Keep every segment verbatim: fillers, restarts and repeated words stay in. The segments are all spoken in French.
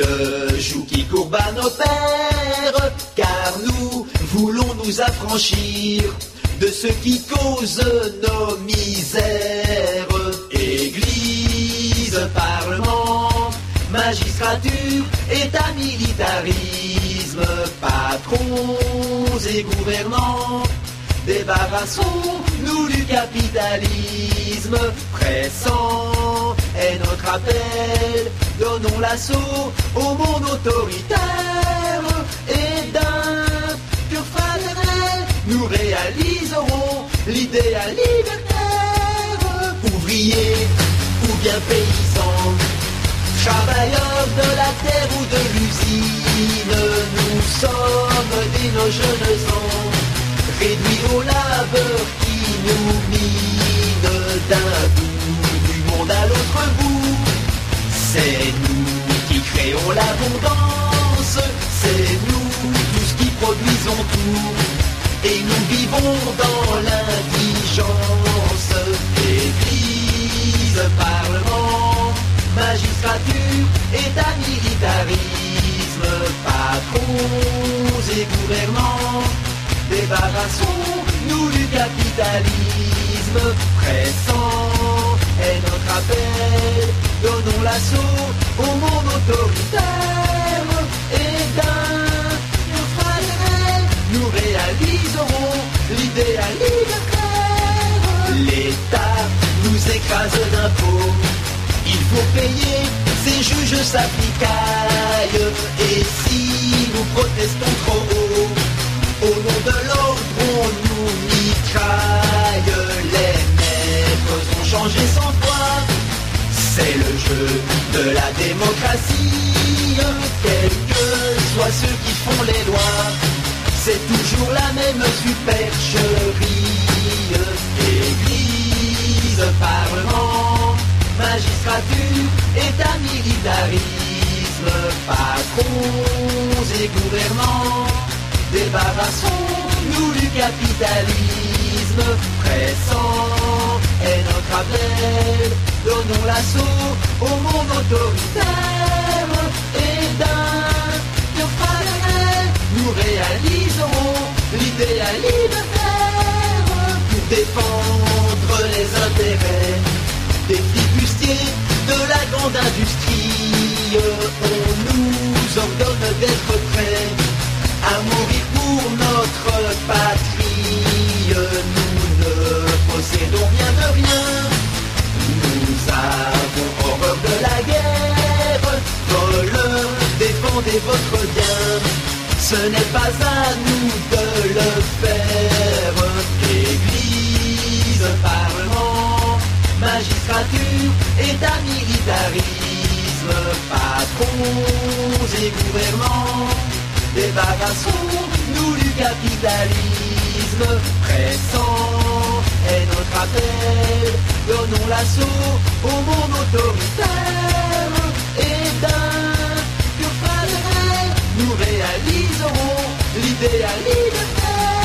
le joug qui courbe à nos pères, car nous voulons nous affranchir de ce qui cause nos misères. Église, parlement, magistrature, état, militarisme, patrons et gouvernants, débarrassons-nous du capitalisme. Pressant est notre appel, donnons l'assaut au monde autoritaire, et d'un pur fraternel, nous réaliserons l'idéal libertaire. Ouvriers ou bien paysans, travailleurs de la terre ou de l'usine, nous sommes dès nos jeunes ans réduits au labeur qui nous mine d'un bout du monde à l'autre bout. C'est nous qui créons l'abondance, c'est nous tous qui produisons tout, et nous vivons dans l'indigence. Église, parlement, magistrature, état, militarisme, patrons et gouvernants, débarrassons-nous du capitalisme. Pressant est notre appel, donnons l'assaut au monde autoritaire, et d'un pur fraternel, nous réaliserons l'idéal libertaire. L'État nous écrase d'impôts, il faut payer, ces juges s'appliquaillent, et si nous protestons trop haut, au nom de l'ordre on nous mitraille. Les maîtres ont changé sans foi, c'est le jeu de la démocratie. Quels que soient ceux qui font les lois, c'est toujours la même supercherie. Église, parlement, magistrature, état, militarisme, patrons et gouvernants, débarrassons-nous du capitalisme. Pressant est notre appel, donnons l'assaut au monde autoritaire, et d'un pur fraternel, nous réaliserons l'idéal libertaire. Pour défendre les intérêts des flibustiers de la grande industrie, on nous ordonne d'être prêts à mourir pour notre patrie. Nous ne possédons rien de rien, nous avons horreur de la guerre. Voleurs, défendez votre bien, ce n'est pas à nous de le faire. Église, parlement, magistrature, état, militarisme, patrons et gouvernants, débarrassons-nous du capitalisme. Pressant est notre appel, donnons l'assaut au monde autoritaire, et d'un pur fraternel, nous réaliserons l'idéal libertaire.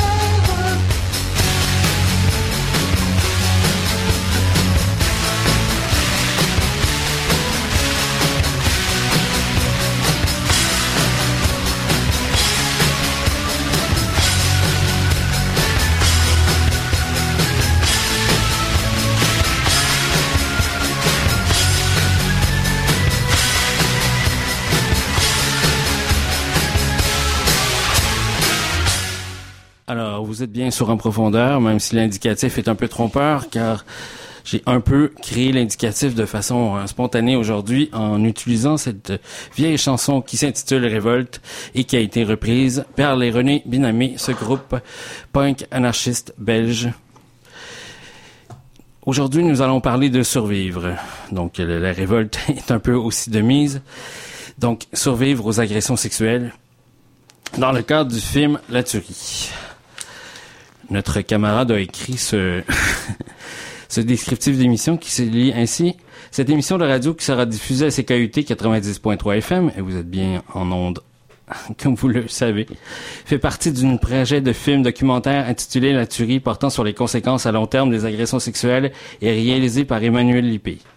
Alors, vous êtes bien sur En Profondeur, même si l'indicatif est un peu trompeur, car j'ai un peu créé l'indicatif de façon euh, spontanée aujourd'hui en utilisant cette vieille chanson qui s'intitule Révolte et qui a été reprise par les René Binamé, ce groupe punk anarchiste belge. Aujourd'hui, nous allons parler de survivre. Donc, la, la révolte est un peu aussi de mise. Donc, survivre aux agressions sexuelles dans le cadre du film La Tuerie. Notre camarade a écrit ce, ce descriptif d'émission qui se lit ainsi. Cette émission de radio qui sera diffusée à C K U T quatre-vingt-dix point trois F M, et vous êtes bien en ondes, comme vous le savez, fait partie d'un projet de film documentaire intitulé La Tuerie, portant sur les conséquences à long terme des agressions sexuelles et réalisé par Emmanuel Lippé.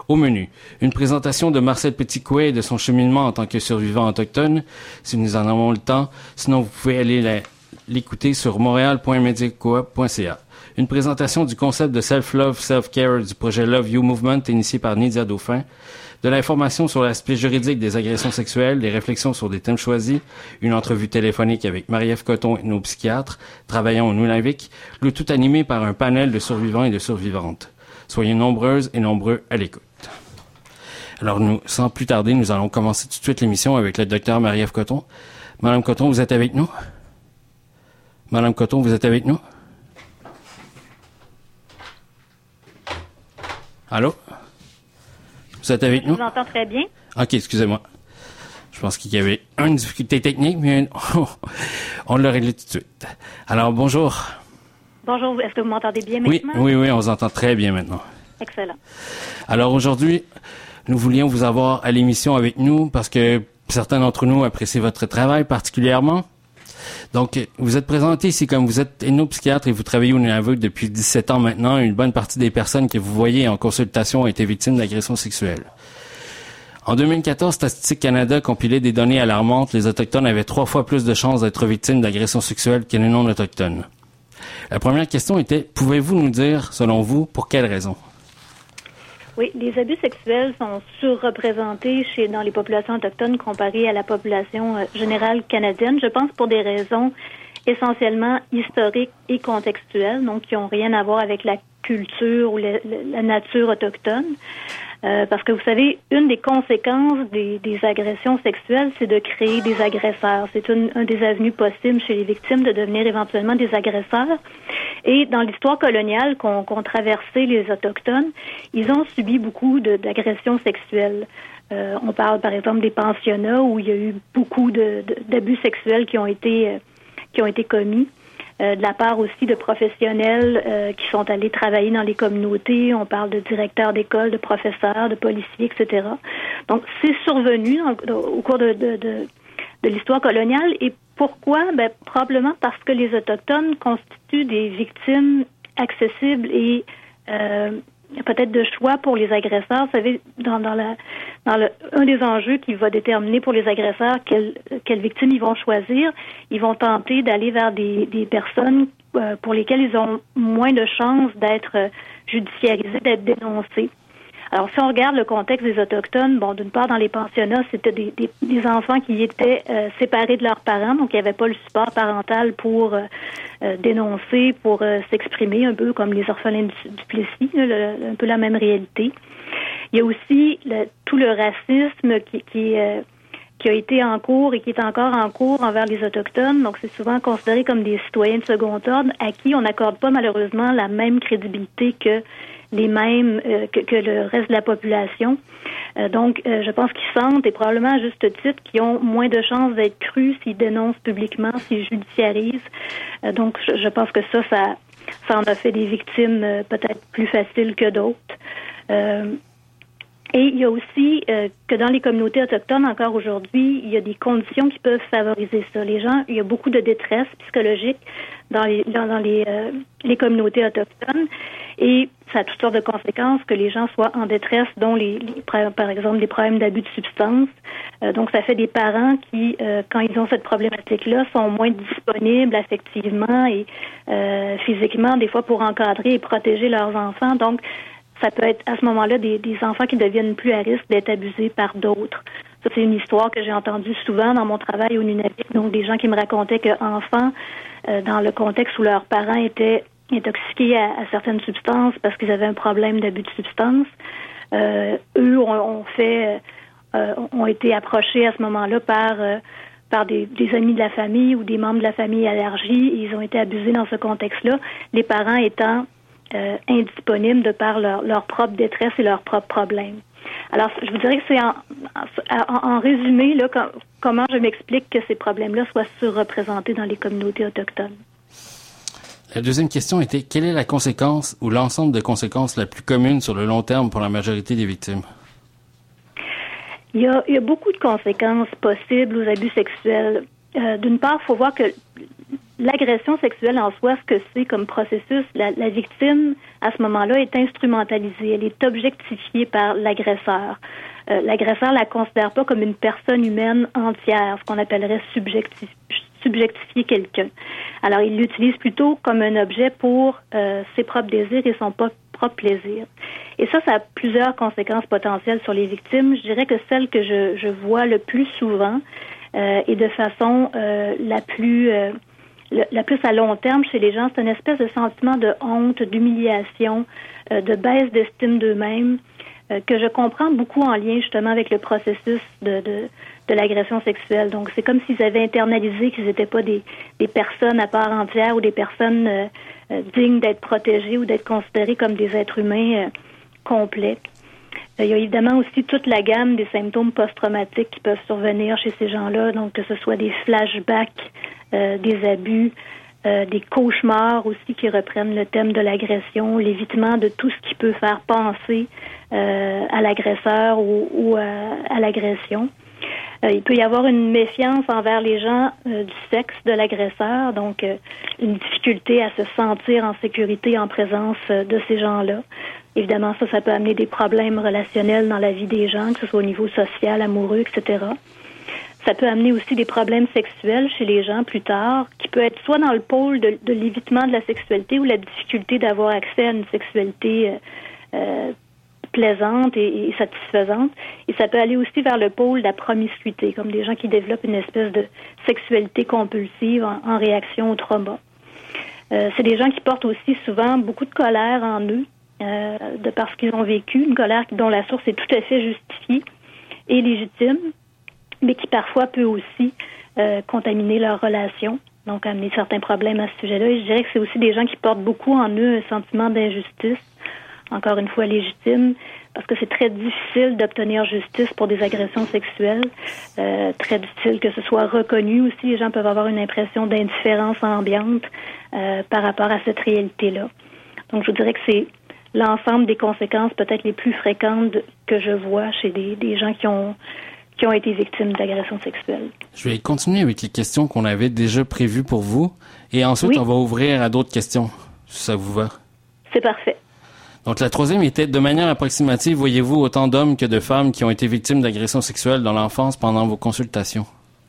Au menu, une présentation de Marcel Petit-Couet et de son cheminement en tant que survivant autochtone, si nous en avons le temps. Sinon, vous pouvez aller la, l'écouter sur montréal point mediacoop point c a. Une présentation du concept de self-love, self-care du projet Love You Movement initié par Nydia Dauphin. De l'information sur l'aspect juridique des agressions sexuelles, des réflexions sur des thèmes choisis, une entrevue téléphonique avec Marie-Ève Coton, nos psychiatres, travaillant au Nunavik, le tout animé par un panel de survivants et de survivantes. Soyez nombreuses et nombreux à l'écoute. Alors, nous, sans plus tarder, nous allons commencer tout de suite l'émission avec le docteur Marie-Ève Coton. Madame Coton, vous êtes avec nous? Madame Coton, vous êtes avec nous? Allô? Vous êtes avec nous? Je vous entends très bien. OK, excusez-moi. Je pense qu'il y avait une difficulté technique, mais on l'a réglé tout de suite. Alors, bonjour. Bonjour, est-ce que vous m'entendez bien oui, maintenant? Oui, oui, on vous entend très bien maintenant. Excellent. Alors aujourd'hui, nous voulions vous avoir à l'émission avec nous parce que certains d'entre nous apprécient votre travail particulièrement. Donc, vous êtes présenté ici comme vous êtes ethnopsychiatre et vous travaillez au Nunavut depuis dix-sept ans maintenant. Une bonne partie des personnes que vous voyez en consultation ont été victimes d'agressions sexuelles. En deux mille quatorze, Statistique Canada compilait des données alarmantes. Les Autochtones avaient trois fois plus de chances d'être victimes d'agressions sexuelles que les non-autochtones. La première question était, pouvez-vous nous dire, selon vous, pour quelles raisons? Oui, les abus sexuels sont surreprésentés chez, dans les populations autochtones comparées à la population euh, générale canadienne. Je pense pour des raisons essentiellement historiques et contextuelles, donc qui n'ont rien à voir avec la culture ou la, la nature autochtone. Euh, parce que vous savez, une des conséquences des, des agressions sexuelles, c'est de créer des agresseurs. C'est une, un des avenues possibles chez les victimes de devenir éventuellement des agresseurs. Et dans l'histoire coloniale qu'ont, qu'ont traversé les Autochtones, ils ont subi beaucoup de, d'agressions sexuelles. Euh, on parle par exemple des pensionnats où il y a eu beaucoup de, de, d'abus sexuels qui ont été, euh, qui ont été commis. Euh, de la part aussi de professionnels euh, qui sont allés travailler dans les communautés. On parle de directeurs d'école, de professeurs, de policiers, et cetera. Donc, c'est survenu dans, au cours de, de, de, de l'histoire coloniale. Et pourquoi? Ben, probablement parce que les Autochtones constituent des victimes accessibles et euh, peut-être de choix pour les agresseurs. Vous savez, dans, dans, la, dans le, un des enjeux qui va déterminer pour les agresseurs quelles quelle victimes ils vont choisir, ils vont tenter d'aller vers des, des personnes euh, pour lesquelles ils ont moins de chances d'être judiciarisés, d'être dénoncés. Alors, si on regarde le contexte des Autochtones, bon, d'une part, dans les pensionnats, c'était des, des, des enfants qui étaient euh, séparés de leurs parents, donc il n'y avait pas le support parental pour euh, euh, dénoncer, pour euh, s'exprimer, un peu comme les orphelins du, du Plessis, là, le, un peu la même réalité. Il y a aussi le, tout le racisme qui, qui, euh, qui a été en cours et qui est encore en cours envers les Autochtones, donc c'est souvent considéré comme des citoyens de second ordre à qui on n'accorde pas malheureusement la même crédibilité que les mêmes euh, que, que le reste de la population. Euh, donc, euh, je pense qu'ils sentent, et probablement à juste titre, qu'ils ont moins de chances d'être crus s'ils dénoncent publiquement, s'ils judiciarisent. Euh, donc, je, je pense que ça, ça, ça en a fait des victimes euh, peut-être plus faciles que d'autres. Euh, et il y a aussi euh, que dans les communautés autochtones, encore aujourd'hui, il y a des conditions qui peuvent favoriser ça. Les gens, il y a beaucoup de détresse psychologique dans les dans, dans les, euh, les communautés autochtones. Et ça a toutes sortes de conséquences que les gens soient en détresse, dont les, les par exemple des problèmes d'abus de substances. Euh, donc, ça fait des parents qui, euh, quand ils ont cette problématique-là, sont moins disponibles affectivement et euh, physiquement, des fois, pour encadrer et protéger leurs enfants. Donc, ça peut être à ce moment-là des, des enfants qui deviennent plus à risque d'être abusés par d'autres. Ça, c'est une histoire que j'ai entendue souvent dans mon travail au Nunavik. Donc, des gens qui me racontaient qu'enfants, euh, dans le contexte où leurs parents étaient intoxiqués à, à certaines substances parce qu'ils avaient un problème d'abus de substances, euh, eux ont, ont fait, euh, ont été approchés à ce moment-là par euh, par des, des amis de la famille ou des membres de la famille allergie. Et ils ont été abusés dans ce contexte-là, les parents étant euh, indisponibles de par leur, leur propre détresse et leurs propres problèmes. Alors, je vous dirais que c'est en, en, en résumé là, com- comment je m'explique que ces problèmes-là soient surreprésentés dans les communautés autochtones. La deuxième question était, quelle est la conséquence ou l'ensemble de conséquences la plus commune sur le long terme pour la majorité des victimes? Il y a, il y a beaucoup de conséquences possibles aux abus sexuels. Euh, d'une part, il faut voir que l'agression sexuelle en soi, ce que c'est comme processus, la, la victime, à ce moment-là, est instrumentalisée. Elle est objectifiée par l'agresseur. Euh, l'agresseur la considère pas comme une personne humaine entière, ce qu'on appellerait subjectif, subjectifier quelqu'un. Alors, il l'utilise plutôt comme un objet pour euh, ses propres désirs et son propre plaisir. Et ça, ça a plusieurs conséquences potentielles sur les victimes. Je dirais que celle que je, je vois le plus souvent euh, et de façon euh, la plus euh, le, la plus à long terme chez les gens, c'est une espèce de sentiment de honte, d'humiliation, euh, de baisse d'estime d'eux-mêmes, euh, que je comprends beaucoup en lien justement avec le processus de, de, de l'agression sexuelle. Donc, c'est comme s'ils avaient internalisé qu'ils n'étaient pas des, des personnes à part entière ou des personnes euh, euh, dignes d'être protégées ou d'être considérées comme des êtres humains euh, complets. Il y a évidemment aussi toute la gamme des symptômes post-traumatiques qui peuvent survenir chez ces gens-là, donc que ce soit des flashbacks, euh, des abus, euh, des cauchemars aussi qui reprennent le thème de l'agression, l'évitement de tout ce qui peut faire penser euh, à l'agresseur ou, ou à, à l'agression. Euh, il peut y avoir une méfiance envers les gens euh, du sexe de l'agresseur, donc euh, une difficulté à se sentir en sécurité en présence euh, de ces gens-là. Évidemment, ça, ça peut amener des problèmes relationnels dans la vie des gens, que ce soit au niveau social, amoureux, et cetera. Ça peut amener aussi des problèmes sexuels chez les gens plus tard, qui peut être soit dans le pôle de, de l'évitement de la sexualité ou la difficulté d'avoir accès à une sexualité euh, euh, plaisante et, et satisfaisante. Et ça peut aller aussi vers le pôle de la promiscuité, comme des gens qui développent une espèce de sexualité compulsive en, en réaction au trauma. Euh, c'est des gens qui portent aussi souvent beaucoup de colère en eux, euh, de parce qu'ils ont vécu, une colère dont la source est tout à fait justifiée et légitime, mais qui parfois peut aussi euh, contaminer leurs relations, donc amener certains problèmes à ce sujet-là. Et je dirais que c'est aussi des gens qui portent beaucoup en eux un sentiment d'injustice, encore une fois légitime, parce que c'est très difficile d'obtenir justice pour des agressions sexuelles, euh, très difficile que ce soit reconnu aussi. Les gens peuvent avoir une impression d'indifférence ambiante euh, par rapport à cette réalité-là. Donc, je vous dirais que c'est l'ensemble des conséquences peut-être les plus fréquentes de, que je vois chez des, des gens qui ont qui ont été victimes d'agressions sexuelles. Je vais continuer avec les questions qu'on avait déjà prévues pour vous, et ensuite oui. on va ouvrir à d'autres questions, si ça vous va. C'est parfait. Donc, la troisième était, de manière approximative, voyez-vous autant d'hommes que de femmes qui ont été victimes d'agressions sexuelles dans l'enfance pendant vos consultations?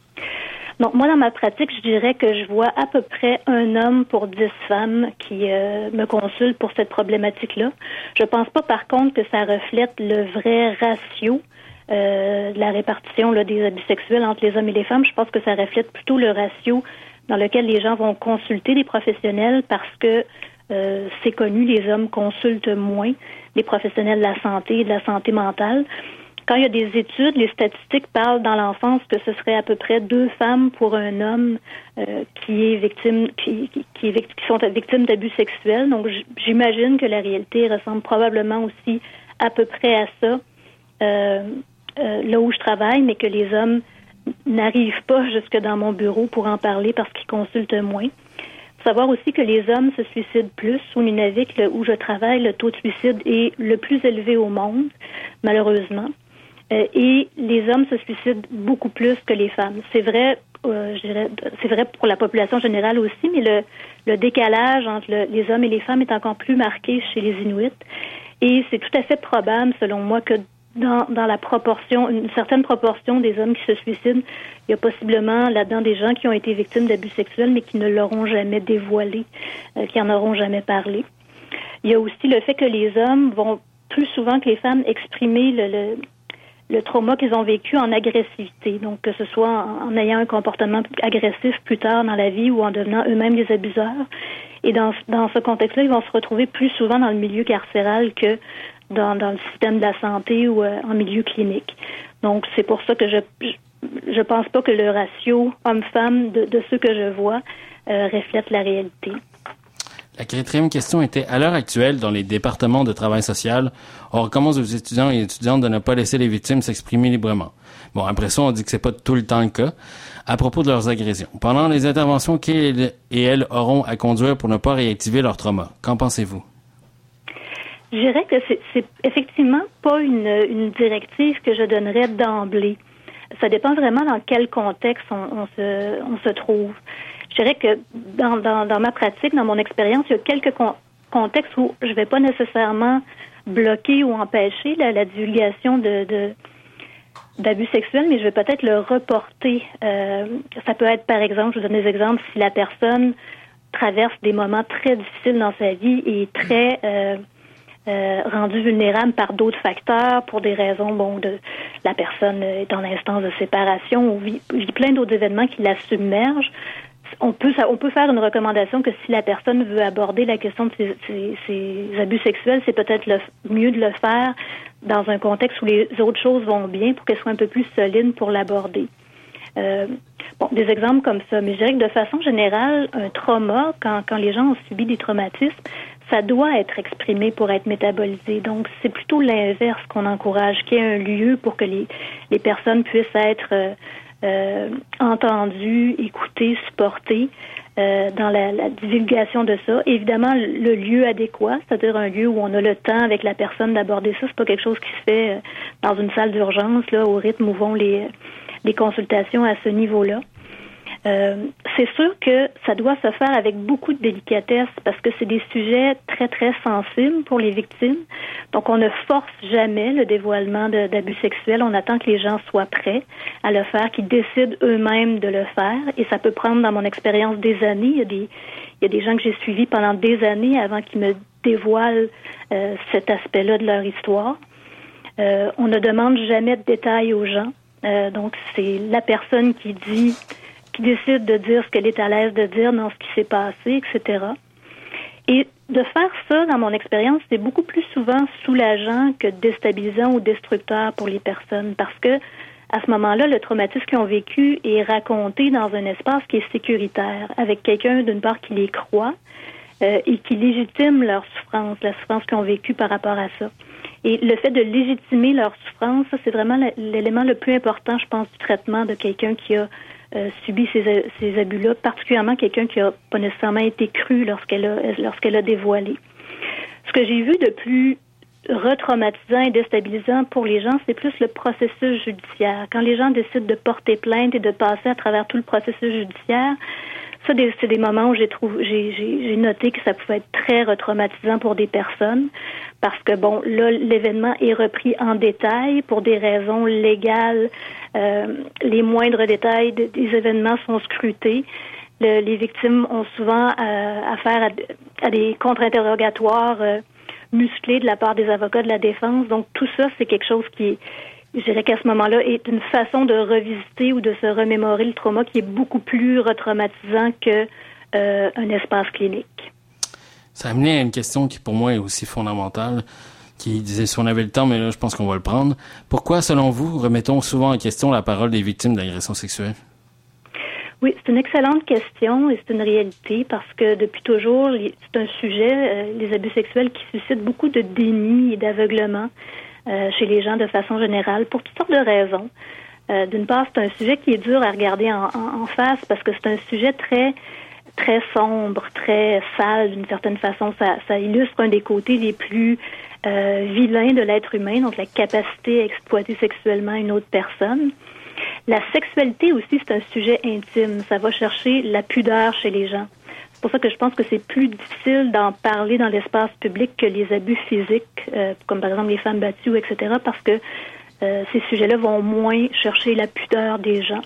Donc, moi, dans ma pratique, je dirais que je vois à peu près un homme pour dix femmes qui euh, me consultent pour cette problématique-là. Je pense pas, par contre, que ça reflète le vrai ratio euh, de la répartition là, des abus sexuels entre les hommes et les femmes. Je pense que ça reflète plutôt le ratio dans lequel les gens vont consulter des professionnels parce que Euh, c'est connu, les hommes consultent moins les professionnels de la santé et de la santé mentale. Quand il y a des études, les statistiques parlent dans l'enfance que ce serait à peu près deux femmes pour un homme euh, qui est victime, qui, qui, qui, est, qui sont victimes d'abus sexuels. Donc, j'imagine que la réalité ressemble probablement aussi à peu près à ça euh, euh, là où je travaille, mais que les hommes n'arrivent pas jusque dans mon bureau pour en parler parce qu'ils consultent moins. Savoir aussi que les hommes se suicident plus. Au Nunavik, où je travaille, le taux de suicide est le plus élevé au monde, malheureusement. Euh, et les hommes se suicident beaucoup plus que les femmes. C'est vrai, euh, je dirais, c'est vrai pour la population générale aussi, mais le, le décalage entre le, les hommes et les femmes est encore plus marqué chez les Inuits. Et c'est tout à fait probable, selon moi, que Dans, dans la proportion, une certaine proportion des hommes qui se suicident, il y a possiblement là-dedans des gens qui ont été victimes d'abus sexuels, mais qui ne l'auront jamais dévoilé, euh, qui en auront jamais parlé. Il y a aussi le fait que les hommes vont plus souvent que les femmes exprimer le, le, le trauma qu'ils ont vécu en agressivité. Donc, que ce soit en, en ayant un comportement agressif plus tard dans la vie ou en devenant eux-mêmes des abuseurs. Et dans, dans ce contexte-là, ils vont se retrouver plus souvent dans le milieu carcéral que Dans, dans le système de la santé ou euh, en milieu clinique. Donc, c'est pour ça que je je pense pas que le ratio homme-femme de, de ceux que je vois euh, reflète la réalité. La quatrième question était, à l'heure actuelle, dans les départements de travail social, on recommande aux étudiants et étudiantes de ne pas laisser les victimes s'exprimer librement. Bon, après ça, on dit que c'est pas tout le temps le cas. À propos de leurs agressions, pendant les interventions qu'ils et elles auront à conduire pour ne pas réactiver leur trauma, qu'en pensez-vous? Je dirais que c'est, c'est effectivement pas une, une directive que je donnerais d'emblée. Ça dépend vraiment dans quel contexte on, on, se, on se trouve. je dirais que dans, dans, dans ma pratique, dans mon expérience, il y a quelques con- contextes où je ne vais pas nécessairement bloquer ou empêcher la, la divulgation de, de d'abus sexuels, mais je vais peut-être le reporter. Euh, ça peut être, par exemple, je vous donne des exemples, si la personne traverse des moments très difficiles dans sa vie et très euh, euh, rendue vulnérable par d'autres facteurs, pour des raisons, bon, de la personne est en instance de séparation ou vit, vit plein d'autres événements qui la submergent. On peut, ça, on peut faire une recommandation que si la personne veut aborder la question de ses, ses, ses abus sexuels, c'est peut-être le, mieux de le faire dans un contexte où les autres choses vont bien pour qu'elle soit un peu plus solide pour l'aborder. Euh, bon, des exemples comme ça. Mais je dirais que de façon générale, un trauma, quand, quand les gens ont subi des traumatismes, ça doit être exprimé pour être métabolisé. Donc, c'est plutôt l'inverse qu'on encourage, qu'il y ait un lieu pour que les, les personnes puissent être euh, euh, entendues, écoutées, supportées euh, dans la, la divulgation de ça. Évidemment, le lieu adéquat, c'est-à-dire un lieu où on a le temps avec la personne d'aborder ça. C'est pas quelque chose qui se fait euh, dans une salle d'urgence, là, au rythme où vont les, les consultations à ce niveau-là. Euh, c'est sûr que ça doit se faire avec beaucoup de délicatesse parce que c'est des sujets très, très sensibles pour les victimes. Donc, on ne force jamais le dévoilement de, d'abus sexuels. On attend que les gens soient prêts à le faire, qu'ils décident eux-mêmes de le faire. Et ça peut prendre, dans mon expérience, des années. Il y a des, il y a des gens que j'ai suivis pendant des années avant qu'ils me dévoilent euh, cet aspect-là de leur histoire. Euh, on ne demande jamais de détails aux gens. Euh, donc, c'est la personne qui dit... qui décide de dire ce qu'elle est à l'aise de dire dans ce qui s'est passé, et cetera. Et de faire ça, dans mon expérience, c'est beaucoup plus souvent soulageant que déstabilisant ou destructeur pour les personnes, parce que à ce moment-là, le traumatisme qu'ils ont vécu est raconté dans un espace qui est sécuritaire, avec quelqu'un, d'une part, qui les croit euh, et qui légitime leur souffrance, la souffrance qu'ils ont vécue par rapport à ça. Et le fait de légitimer leur souffrance, ça, c'est vraiment l'élément le plus important, je pense, du traitement de quelqu'un qui a Euh, subi ces, ces abus-là, particulièrement quelqu'un qui n'a pas nécessairement été cru lorsqu'elle a, lorsqu'elle a dévoilé. Ce que j'ai vu de plus retraumatisant et déstabilisant pour les gens, c'est plus le processus judiciaire. Quand les gens décident de porter plainte et de passer à travers tout le processus judiciaire, ça, c'est des moments où j'ai, trouvé, j'ai, j'ai, j'ai noté que ça pouvait être très retraumatisant pour des personnes parce que, bon, là, l'événement est repris en détail pour des raisons légales. Euh, les moindres détails de, des événements sont scrutés. Le, les victimes ont souvent euh, affaire à, à des contre-interrogatoires euh, musclés de la part des avocats de la défense. Donc, tout ça, c'est quelque chose qui est, je dirais qu'à ce moment-là, est une façon de revisiter ou de se remémorer le trauma qui est beaucoup plus retraumatisant que euh, un espace clinique. Ça a amené à une question qui, pour moi, est aussi fondamentale, qui disait si on avait le temps, mais là, je pense qu'on va le prendre. Pourquoi, selon vous, remettons souvent en question la parole des victimes d'agressions sexuelles? Oui, c'est une excellente question et c'est une réalité parce que depuis toujours, c'est un sujet, euh, les abus sexuels, qui suscite beaucoup de déni et d'aveuglement euh, chez les gens de façon générale pour toutes sortes de raisons. Euh, d'une part, c'est un sujet qui est dur à regarder en, en, en face parce que c'est un sujet très très sombre, très sale d'une certaine façon. Ça, ça illustre un des côtés les plus euh, vilains de l'être humain, donc la capacité à exploiter sexuellement une autre personne. La sexualité aussi, c'est un sujet intime. Ça va chercher la pudeur chez les gens. C'est pour ça que je pense que c'est plus difficile d'en parler dans l'espace public que les abus physiques, euh, comme par exemple les femmes battues, et cetera, parce que euh, ces sujets-là vont moins chercher la pudeur des gens.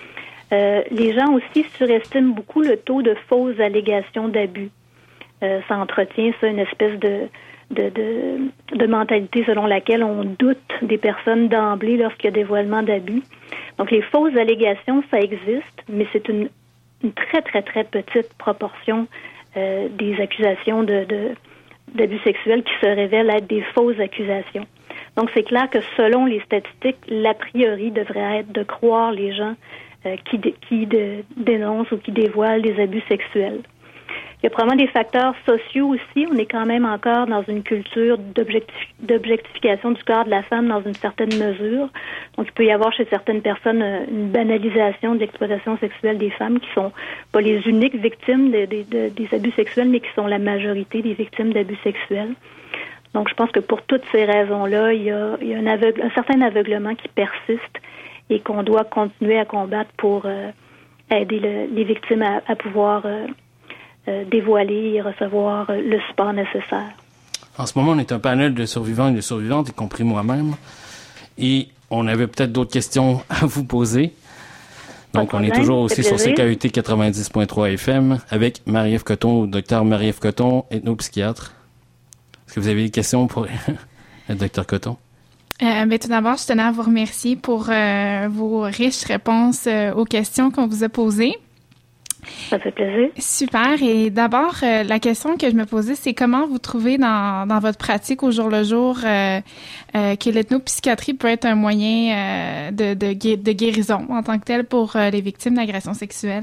Euh, les gens aussi surestiment beaucoup le taux de fausses allégations d'abus. Euh, ça entretient, ça, une espèce de, de, de, de mentalité selon laquelle on doute des personnes d'emblée lorsqu'il y a dévoilement d'abus. Donc, les fausses allégations, ça existe, mais c'est une, une très, très, très petite proportion euh, des accusations de, de, d'abus sexuels qui se révèlent être des fausses accusations. Donc, c'est clair que selon les statistiques, l'a priori devrait être de croire les gens euh, qui, dé, qui de, dénoncent ou qui dévoilent des abus sexuels. Il y a probablement des facteurs sociaux aussi. On est quand même encore dans une culture d'objectif, d'objectification du corps de la femme dans une certaine mesure. Donc, il peut y avoir chez certaines personnes une banalisation de l'exploitation sexuelle des femmes qui sont pas les uniques victimes de, de, de, des abus sexuels, mais qui sont la majorité des victimes d'abus sexuels. Donc, je pense que pour toutes ces raisons-là, il y a, il y a un, aveugle, un certain aveuglement qui persiste et qu'on doit continuer à combattre pour... Euh, aider le, les victimes à, à pouvoir euh, euh, dévoiler et recevoir euh, le support nécessaire. En ce moment, on est un panel de survivants et de survivantes, y compris moi-même, et on avait peut-être d'autres questions à vous poser. Donc, on est toujours aussi sur C K U T quatre-vingt-dix point trois F M avec Marie-Ève Cotton, docteur Marie-Ève Cotton, ethnopsychiatre. Est-ce que vous avez des questions pour le docteur Cotton? Euh, ben, tout d'abord, je tenais à vous remercier pour euh, vos riches réponses euh, aux questions qu'on vous a posées. Ça fait plaisir. Super. Et d'abord, euh, la question que je me posais, c'est comment vous trouvez dans, dans votre pratique au jour le jour euh, euh, que l'ethnopsychiatrie peut être un moyen euh, de, de, de guérison en tant que tel pour euh, les victimes d'agressions sexuelles?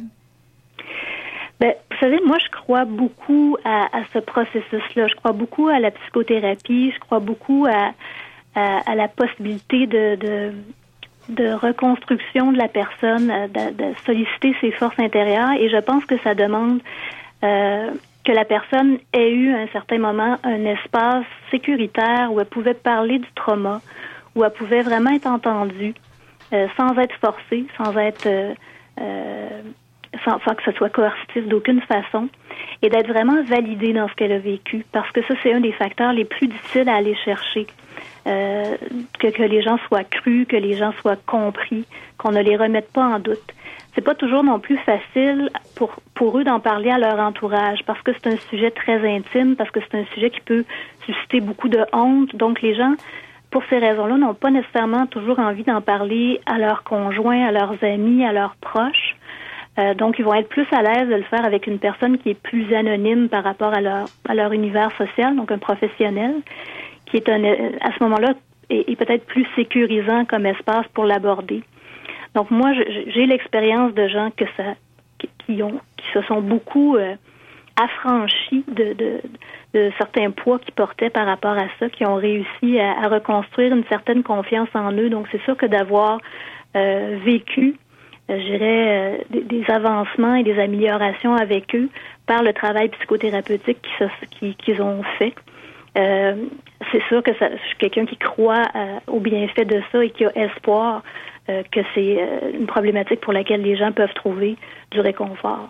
Ben, vous savez, moi, je crois beaucoup à, à ce processus-là. Je crois beaucoup à la psychothérapie. Je crois beaucoup à, à, à la possibilité de... de de reconstruction de la personne, de, de solliciter ses forces intérieures, et je pense que ça demande euh, que la personne ait eu à un certain moment un espace sécuritaire où elle pouvait parler du trauma, où elle pouvait vraiment être entendue, euh, sans être forcée, sans être euh, euh, sans, sans que ce soit coercitif d'aucune façon, et d'être vraiment validée dans ce qu'elle a vécu, parce que ça, c'est un des facteurs les plus difficiles à aller chercher. Euh, que, que les gens soient crus, que les gens soient compris, qu'on ne les remette pas en doute. C'est pas toujours non plus facile pour pour eux d'en parler à leur entourage, parce que c'est un sujet très intime, parce que c'est un sujet qui peut susciter beaucoup de honte. Donc les gens, pour ces raisons-là, n'ont pas nécessairement toujours envie d'en parler à leurs conjoints, à leurs amis, à leurs proches. Euh, donc ils vont être plus à l'aise de le faire avec une personne qui est plus anonyme par rapport à leur à leur univers social, donc un professionnel, qui est un, à ce moment-là est, est peut-être plus sécurisant comme espace pour l'aborder. Donc moi, je, j'ai l'expérience de gens que ça, qui, qui ont, qui se sont beaucoup euh, affranchis de, de, de certains poids qu'ils portaient par rapport à ça, qui ont réussi à, à reconstruire une certaine confiance en eux. Donc c'est sûr que d'avoir euh, vécu, euh, je dirais, euh, des, des avancements et des améliorations avec eux par le travail psychothérapeutique qu'ils, qu'ils, qu'ils ont fait. Euh, c'est sûr que ça, je suis quelqu'un qui croit euh, au bienfait de ça et qui a espoir euh, que c'est euh, une problématique pour laquelle les gens peuvent trouver du réconfort.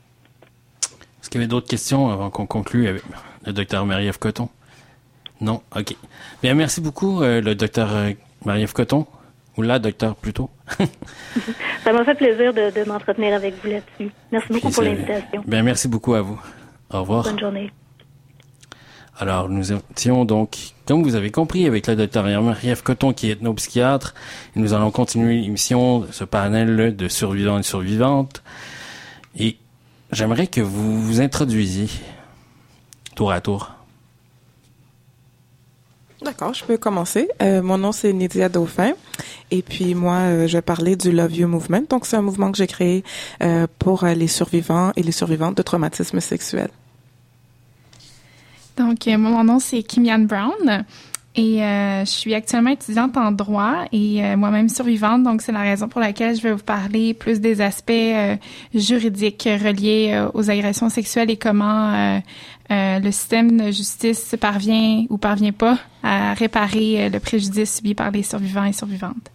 Est-ce qu'il y avait d'autres questions avant qu'on conclue avec le docteur Marie-Ève Cotton? Non? OK. Bien, merci beaucoup, euh, le docteur euh, Marie-Ève Cotton, ou la docteur plutôt. Ça m'a fait plaisir de, de m'entretenir avec vous là-dessus. Merci beaucoup Puis, pour l'invitation. Bien, merci beaucoup à vous. Au revoir. Bonne journée. Alors, nous étions donc, comme vous avez compris, avec le docteur Marie-Ève Cotton, qui est ethnopsychiatre, et nous allons continuer l'émission, ce panel de survivants et survivantes. Et j'aimerais que vous vous introduisiez tour à tour. D'accord, je peux commencer. Euh, mon nom, c'est Nydia Dauphin. Et puis, moi, euh, je vais parler du Love You Movement. Donc, c'est un mouvement que j'ai créé euh, pour euh, les survivants et les survivantes de traumatisme sexuel. Donc, euh, mon nom, c'est Kimian Brown et euh, je suis actuellement étudiante en droit et euh, moi-même survivante. Donc, c'est la raison pour laquelle je vais vous parler plus des aspects euh, juridiques reliés euh, aux agressions sexuelles et comment euh, euh, le système de justice parvient ou parvient pas à réparer euh, le préjudice subi par les survivants et survivantes.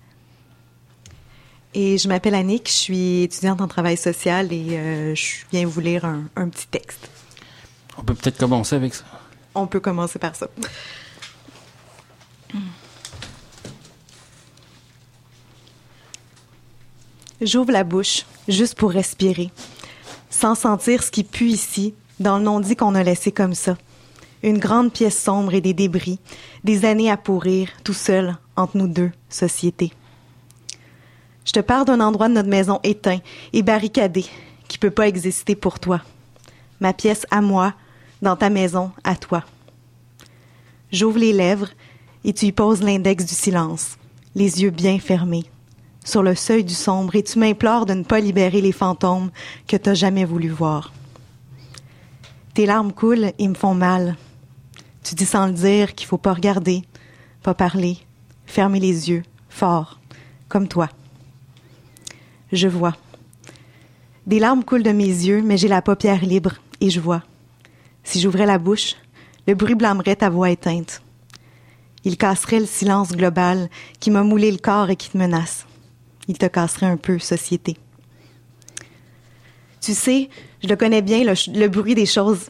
Et je m'appelle Annick, je suis étudiante en travail social et euh, je viens vous lire un, un petit texte. On peut peut-être commencer avec ça. On peut commencer par ça. J'ouvre la bouche, juste pour respirer, sans sentir ce qui pue ici, dans le non-dit qu'on a laissé comme ça. Une grande pièce sombre et des débris, des années à pourrir, tout seul, entre nous deux, société. Je te parle d'un endroit de notre maison éteint et barricadé, qui peut pas exister pour toi. Ma pièce à moi, dans ta maison, à toi. J'ouvre les lèvres et tu y poses l'index du silence, les yeux bien fermés, sur le seuil du sombre, et tu m'implores de ne pas libérer les fantômes que t'as jamais voulu voir. Tes larmes coulent et me font mal. Tu dis sans le dire qu'il faut pas regarder, pas parler, fermer les yeux, fort, comme toi. Je vois. Des larmes coulent de mes yeux, mais j'ai la paupière libre et je vois. Si j'ouvrais la bouche, le bruit blâmerait ta voix éteinte. Il casserait le silence global qui m'a moulé le corps et qui te menace. Il te casserait un peu, société. Tu sais, je le connais bien, le, le bruit des choses,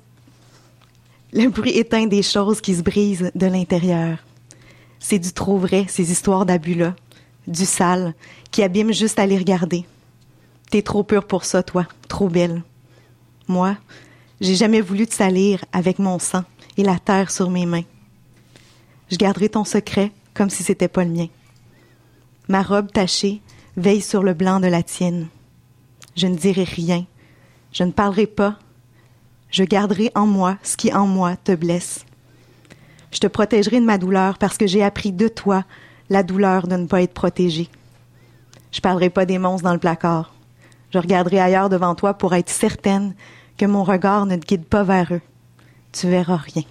le bruit éteint des choses qui se brisent de l'intérieur. C'est du trop vrai, ces histoires d'abus-là, du sale, qui abîme juste à les regarder. T'es trop pure pour ça, toi, trop belle. Moi, j'ai jamais voulu te salir avec mon sang et la terre sur mes mains. Je garderai ton secret comme si c'était pas le mien. Ma robe tachée veille sur le blanc de la tienne. Je ne dirai rien. Je ne parlerai pas. Je garderai en moi ce qui en moi te blesse. Je te protégerai de ma douleur parce que j'ai appris de toi la douleur de ne pas être protégée. Je parlerai pas des monstres dans le placard. Je regarderai ailleurs devant toi pour être certaine que mon regard ne te guide pas vers eux. Tu verras rien.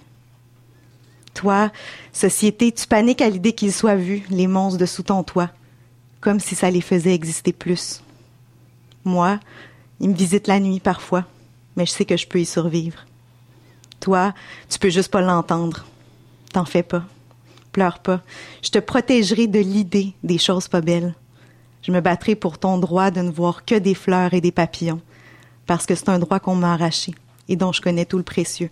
Toi, société, tu paniques à l'idée qu'ils soient vus, les monstres de sous ton toit, comme si ça les faisait exister plus. Moi, ils me visitent la nuit parfois, mais je sais que je peux y survivre. Toi, tu peux juste pas l'entendre. T'en fais pas. Pleure pas. Je te protégerai de l'idée des choses pas belles. Je me battrai pour ton droit de ne voir que des fleurs et des papillons, parce que c'est un droit qu'on m'a arraché et dont je connais tout le précieux.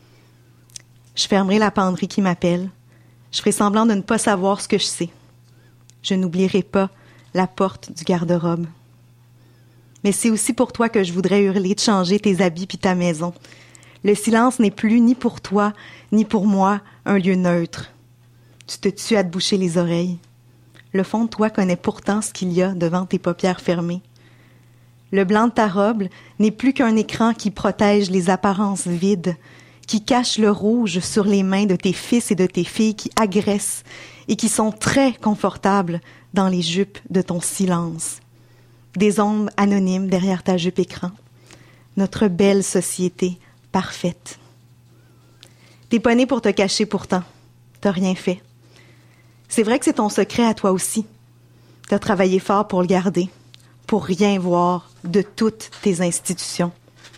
Je fermerai la penderie qui m'appelle. Je ferai semblant de ne pas savoir ce que je sais. Je n'oublierai pas la porte du garde-robe. Mais c'est aussi pour toi que je voudrais hurler de changer tes habits puis ta maison. Le silence n'est plus ni pour toi, ni pour moi, un lieu neutre. Tu te tues à te boucher les oreilles. Le fond de toi connaît pourtant ce qu'il y a devant tes paupières fermées. Le blanc de ta robe n'est plus qu'un écran qui protège les apparences vides, qui cache le rouge sur les mains de tes fils et de tes filles qui agressent et qui sont très confortables dans les jupes de ton silence. Des ombres anonymes derrière ta jupe écran. Notre belle société parfaite. T'es pas né pour te cacher pourtant. T'as rien fait. C'est vrai que c'est ton secret à toi aussi. T'as travaillé fort pour le garder, pour rien voir de toutes tes institutions.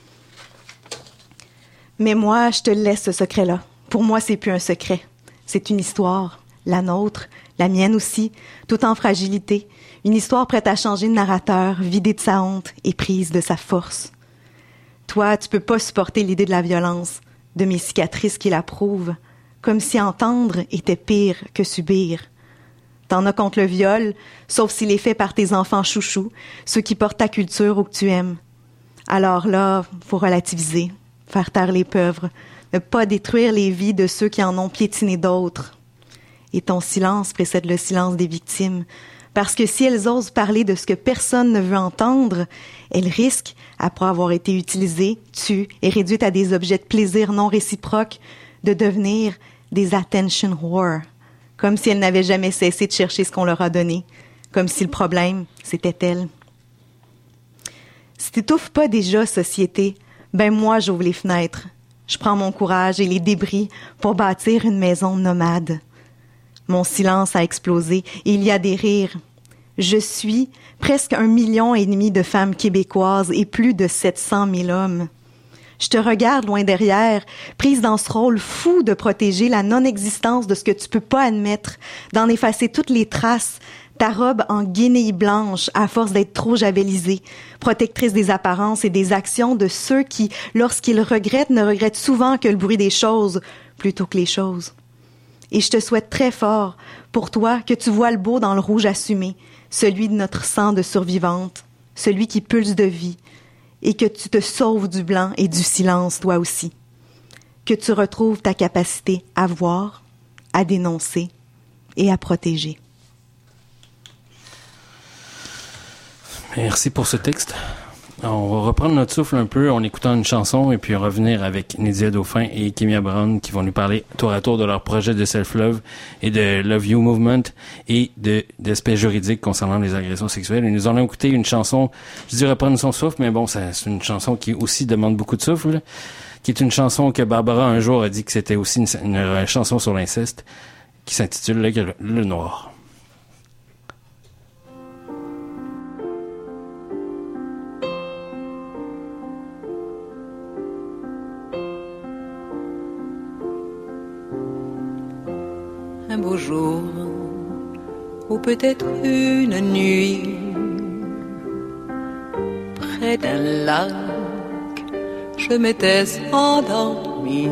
Mais moi, je te laisse ce secret-là. Pour moi, c'est plus un secret. C'est une histoire, la nôtre, la mienne aussi, tout en fragilité. Une histoire prête à changer de narrateur, vidée de sa honte et prise de sa force. Toi, tu peux pas supporter l'idée de la violence, de mes cicatrices qui la prouvent, comme si entendre était pire que subir. T'en as contre le viol, sauf s'il est fait par tes enfants chouchous, ceux qui portent ta culture ou que tu aimes. Alors là, faut relativiser, faire taire les pieuvres, ne pas détruire les vies de ceux qui en ont piétiné d'autres. Et ton silence précède le silence des victimes, parce que si elles osent parler de ce que personne ne veut entendre, elles risquent, après avoir été utilisées, tues et réduites à des objets de plaisir non réciproques, de devenir des attention whores, comme si elles n'avaient jamais cessé de chercher ce qu'on leur a donné, comme si le problème, c'était elles. Si t'étouffes pas déjà, société, ben moi, j'ouvre les fenêtres. Je prends mon courage et les débris pour bâtir une maison nomade. Mon silence a explosé et il y a des rires. Je suis presque un million et demi de femmes québécoises et plus de sept cent mille hommes. Je te regarde loin derrière, prise dans ce rôle fou de protéger la non-existence de ce que tu peux pas admettre, d'en effacer toutes les traces, ta robe en guenille blanche à force d'être trop javellisée, protectrice des apparences et des actions de ceux qui, lorsqu'ils regrettent, ne regrettent souvent que le bruit des choses plutôt que les choses. Et je te souhaite très fort, pour toi, que tu vois le beau dans le rouge assumé, celui de notre sang de survivante, celui qui pulse de vie, et que tu te sauves du blanc et du silence, toi aussi. Que tu retrouves ta capacité à voir, à dénoncer et à protéger. Merci pour ce texte. On va reprendre notre souffle un peu en écoutant une chanson et puis revenir avec Nydia Dauphin et Kimia Brown qui vont nous parler tour à tour de leur projet de self-love et de Love You Movement et de d'aspects juridiques concernant les agressions sexuelles. Et nous allons écouter une chanson, je dirais reprendre son souffle, mais bon, c'est une chanson qui aussi demande beaucoup de souffle, qui est une chanson que Barbara un jour a dit que c'était aussi une, une chanson sur l'inceste qui s'intitule Le, Le Noir. Un beau jour, ou peut-être une nuit, près d'un lac je m'étais endormie.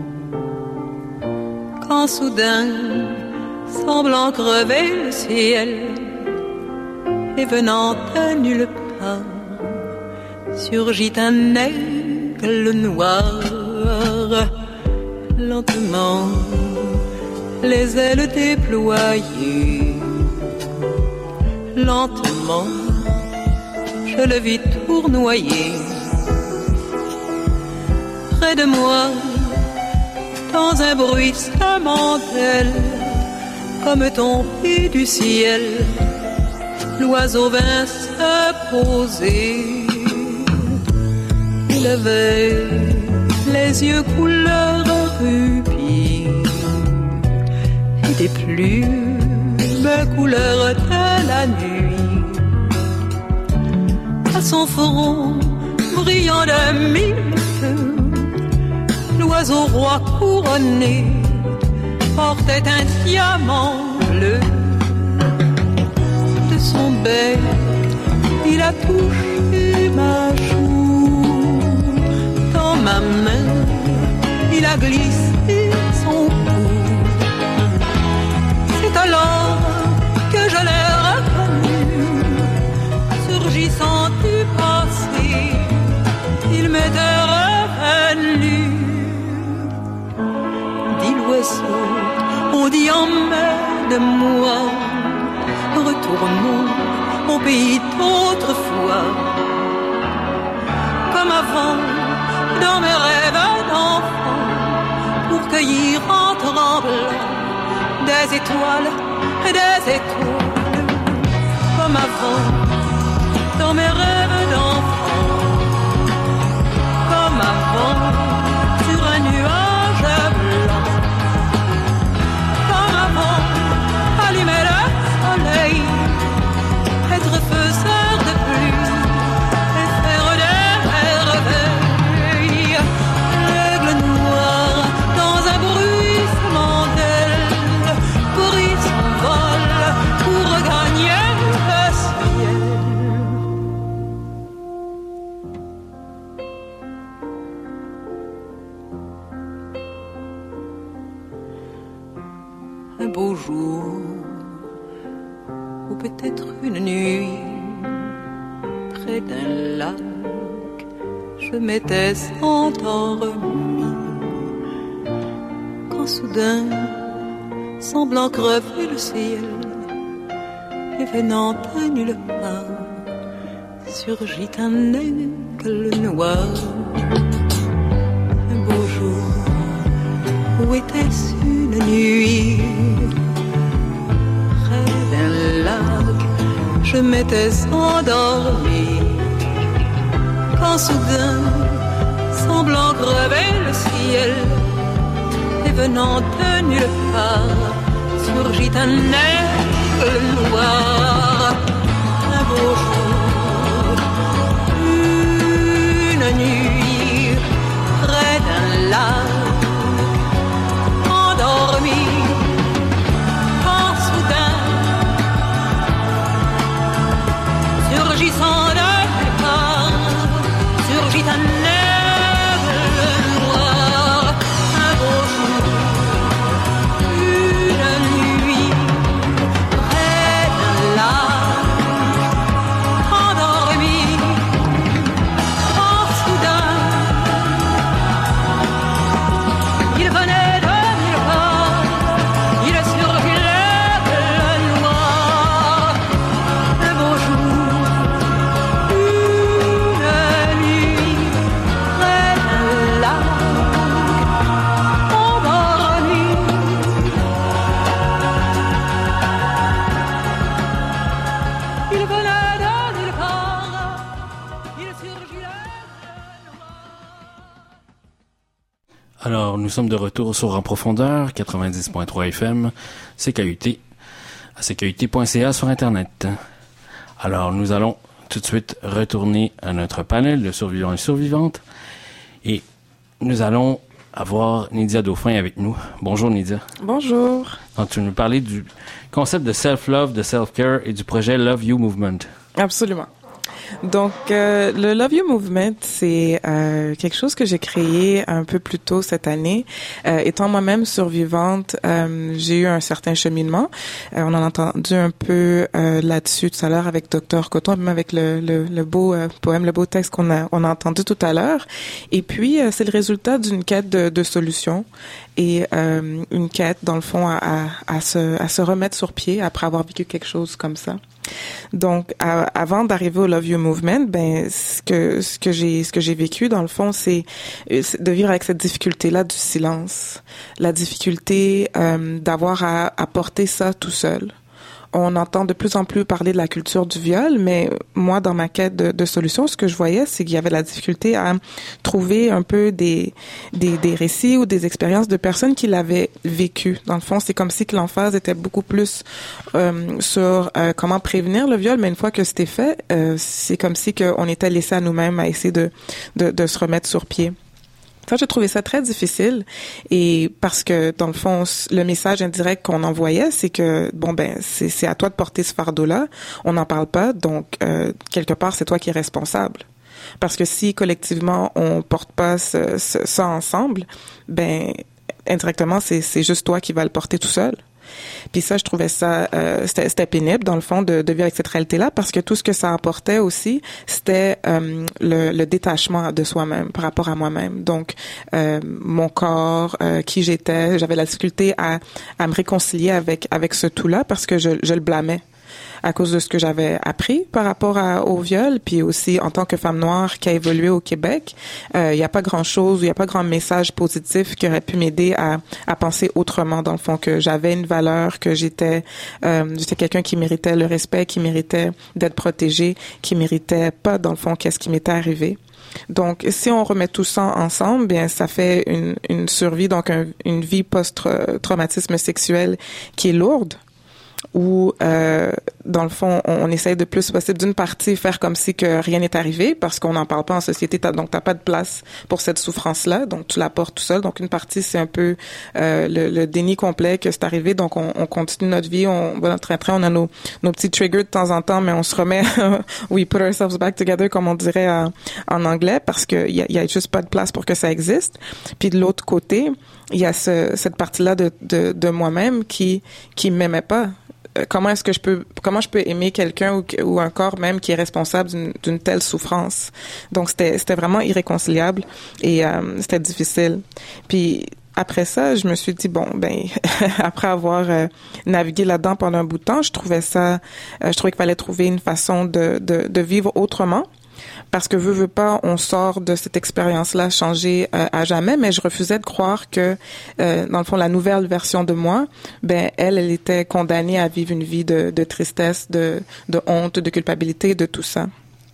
Quand soudain, semblant crever le ciel, et venant de nulle part, surgit un aigle noir. Lentement, les ailes déployées, lentement, je le vis tournoyer. Près de moi, dans un bruissement d'ailes, comme tombé du ciel, l'oiseau vint se poser. Il avait les yeux couleur rubis et des plumes couleur de la nuit. À son front brillant de mille feux, l'oiseau roi couronné portait un diamant bleu. De son bec, il a touché ma joue. Dans ma main, il a glissé son cou. C'est alors que je l'ai reconnu, surgissant du passé, il m'était revenu. Dit l'oiseau, on dit emmène-moi, retournons au pays d'autrefois. Comme avant, dans mes rêves d'enfant, pour cueillir en tremblant des étoiles et des étoiles. Comme avant, dans mes rêves d'enfant, comme avant, sur un nuage blanc. Comme avant, allumer le soleil, être faiseur de pluie et faire des merveilles. L'aigle noir dans un bruissement d'ailes brise son vol pour regagner le ciel. Un beau jour, ou peut-être une nuit, près d'un lac, je m'étais endormie. Quand soudain, semblant crever le ciel, et venant de nulle part, surgit un aigle noir. Un beau jour, où était-ce une nuit? Près d'un lac, je m'étais endormie. Quand soudain, semblant crever le ciel, et venant de nulle part, surgit un aigle noir. Un beau jour, une nuit, près d'un lac, endormi. Quand soudain, surgissant de nulle part, surgit un aigle noir. Un beau jour, une nuit, près d'un lac, endormi. Quand soudain, il venait de nulle part, il surgit l'aigle noir. Un beau jour, une nuit, près d'un lac, endormi. Il venait de nulle part, il surgit l'aigle noir. Alors, nous sommes de retour sur En Profondeur, quatre-vingt-dix point trois F M, C K U T, à c k u t point c a sur Internet. Alors, nous allons tout de suite retourner à notre panel de survivants et survivantes, et nous allons avoir Nydia Dauphin avec nous. Bonjour Nydia. Bonjour. Donc, tu nous parlais du concept de self-love, de self-care et du projet Love You Movement. Absolument. Donc, euh, le Love You Movement, c'est euh, quelque chose que j'ai créé un peu plus tôt cette année. Euh, étant moi-même survivante, euh, j'ai eu un certain cheminement. Euh, on en a entendu un peu euh, là-dessus tout à l'heure avec Docteur Coton, même avec le, le, le beau euh, poème, le beau texte qu'on a, on a entendu tout à l'heure. Et puis, euh, c'est le résultat d'une quête de, de solutions et euh, une quête, dans le fond, à, à, à, se, à se remettre sur pied après avoir vécu quelque chose comme ça. Donc, à, avant d'arriver au Love You Movement, ben ce que ce que j'ai ce que j'ai vécu dans le fond, c'est, c'est de vivre avec cette difficulté-là du silence, la difficulté euh, d'avoir à, à porter ça tout seul. On entend de plus en plus parler de la culture du viol, mais moi, dans ma quête de, de solutions, ce que je voyais, c'est qu'il y avait la difficulté à trouver un peu des, des, des récits ou des expériences de personnes qui l'avaient vécu. Dans le fond, c'est comme si que l'emphase était beaucoup plus euh, sur euh, comment prévenir le viol, mais une fois que c'était fait, euh, c'est comme si qu'on était laissé à nous-mêmes à essayer de, de, de se remettre sur pied. Ça, j'ai trouvé ça très difficile et parce que dans le fond, le message indirect qu'on envoyait, c'est que bon ben c'est c'est à toi de porter ce fardeau-là. On n'en parle pas, donc euh, quelque part c'est toi qui es responsable. Parce que si collectivement on porte pas ce, ce, ça ensemble, ben indirectement c'est c'est juste toi qui vas le porter tout seul. Puis ça, je trouvais ça, euh, c'était, c'était pénible dans le fond de, de vivre avec cette réalité-là parce que tout ce que ça apportait aussi, c'était euh, le, le détachement de soi-même par rapport à moi-même. Donc, euh, mon corps, euh, qui j'étais, j'avais la difficulté à, à me réconcilier avec avec ce tout-là parce que je, je le blâmais à cause de ce que j'avais appris par rapport à, au viol, puis aussi en tant que femme noire qui a évolué au Québec, il euh, n'y a pas grand-chose, il n'y a pas grand message positif qui aurait pu m'aider à, à penser autrement, dans le fond, que j'avais une valeur, que j'étais euh, j'étais quelqu'un qui méritait le respect, qui méritait d'être protégé, qui méritait pas, dans le fond, qu'est-ce qui m'était arrivé. Donc, si on remet tout ça ensemble, bien, ça fait une, une survie, donc un, une vie post-traumatisme sexuel qui est lourde, où, euh, dans le fond, on, on essaye de plus possible d'une partie faire comme si que rien n'est arrivé parce qu'on n'en parle pas en société, t'as, donc t'as pas de place pour cette souffrance-là, donc tu la portes tout seul. Donc une partie, c'est un peu euh, le, le déni complet que c'est arrivé, donc on, on continue notre vie, on va notre train, on a nos, nos petits triggers de temps en temps, mais on se remet, we put ourselves back together, comme on dirait en, en anglais, parce qu'il y a, y a juste pas de place pour que ça existe. Puis de l'autre côté, il y a ce, cette partie-là de, de, de moi-même qui qui m'aimait pas. Comment est-ce que je peux comment je peux aimer quelqu'un ou, ou un corps même qui est responsable d'une, d'une telle souffrance. Donc c'était c'était vraiment irréconciliable et euh, c'était difficile. Puis après ça, je me suis dit bon ben après avoir euh, navigué là-dedans pendant un bout de temps, je trouvais ça euh, je trouvais qu'il fallait trouver une façon de de de vivre autrement. Parce que veut, veut pas, on sort de cette expérience-là changée euh, à jamais, mais je refusais de croire que, euh, dans le fond, la nouvelle version de moi, ben elle, elle était condamnée à vivre une vie de, de tristesse, de, de honte, de culpabilité, de tout ça.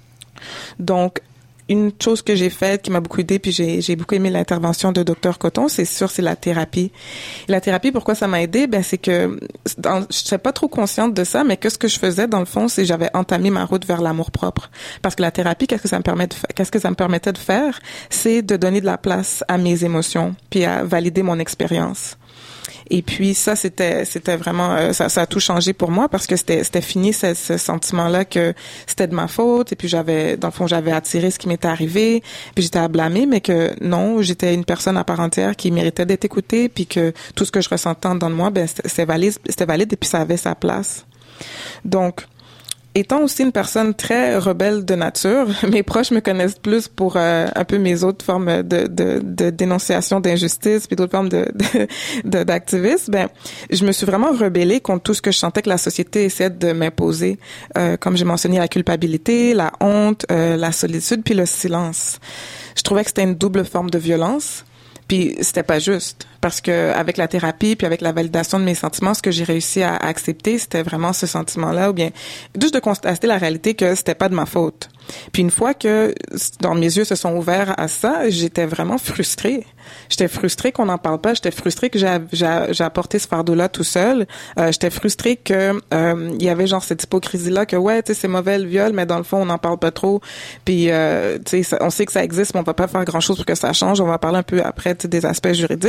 Donc, une chose que j'ai faite qui m'a beaucoup aidée, puis j'ai, j'ai beaucoup aimé l'intervention de Docteur Coton, c'est sûr, c'est la thérapie. La thérapie, pourquoi ça m'a aidée? Ben, c'est que, dans, je n'étais pas trop consciente de ça, mais que ce que je faisais, dans le fond, c'est que j'avais entamé ma route vers l'amour-propre. Parce que la thérapie, qu'est-ce que ça me permet de, qu'est-ce que ça me permettait de faire? C'est de donner de la place à mes émotions, puis à valider mon expérience. Et puis ça, c'était c'était vraiment euh, ça, ça a tout changé pour moi parce que c'était c'était fini ce, ce sentiment-là que c'était de ma faute et puis j'avais dans le fond j'avais attiré ce qui m'était arrivé puis j'étais à blâmer, mais que non, j'étais une personne à part entière qui méritait d'être écoutée puis que tout ce que je ressentais dans moi, ben c'était, c'était valide c'était valide et puis ça avait sa place. Donc étant aussi une personne très rebelle de nature, mes proches me connaissent plus pour euh, un peu mes autres formes de, de, de dénonciation d'injustice puis d'autres formes de, de, de d'activisme. Ben, je me suis vraiment rebellée contre tout ce que je sentais que la société essayait de m'imposer. Euh, comme j'ai mentionné, la culpabilité, la honte, euh, la solitude puis le silence. Je trouvais que c'était une double forme de violence. Puis c'était pas juste parce que avec la thérapie puis avec la validation de mes sentiments, ce que j'ai réussi à, à accepter, c'était vraiment ce sentiment-là ou bien juste de constater la réalité que c'était pas de ma faute. Puis une fois que dans mes yeux se sont ouverts à ça, j'étais vraiment frustrée. J'étais frustrée qu'on n'en parle pas. J'étais frustrée que j'ai, j'ai, j'ai apporté ce fardeau-là tout seul. Euh, j'étais frustrée que euh, il y avait genre cette hypocrisie-là que ouais, tu sais, c'est mauvais le viol, mais dans le fond on n'en parle pas trop. Puis euh, tu sais, on sait que ça existe, mais on va pas faire grand-chose pour que ça change. On va parler un peu après des aspects juridiques, mais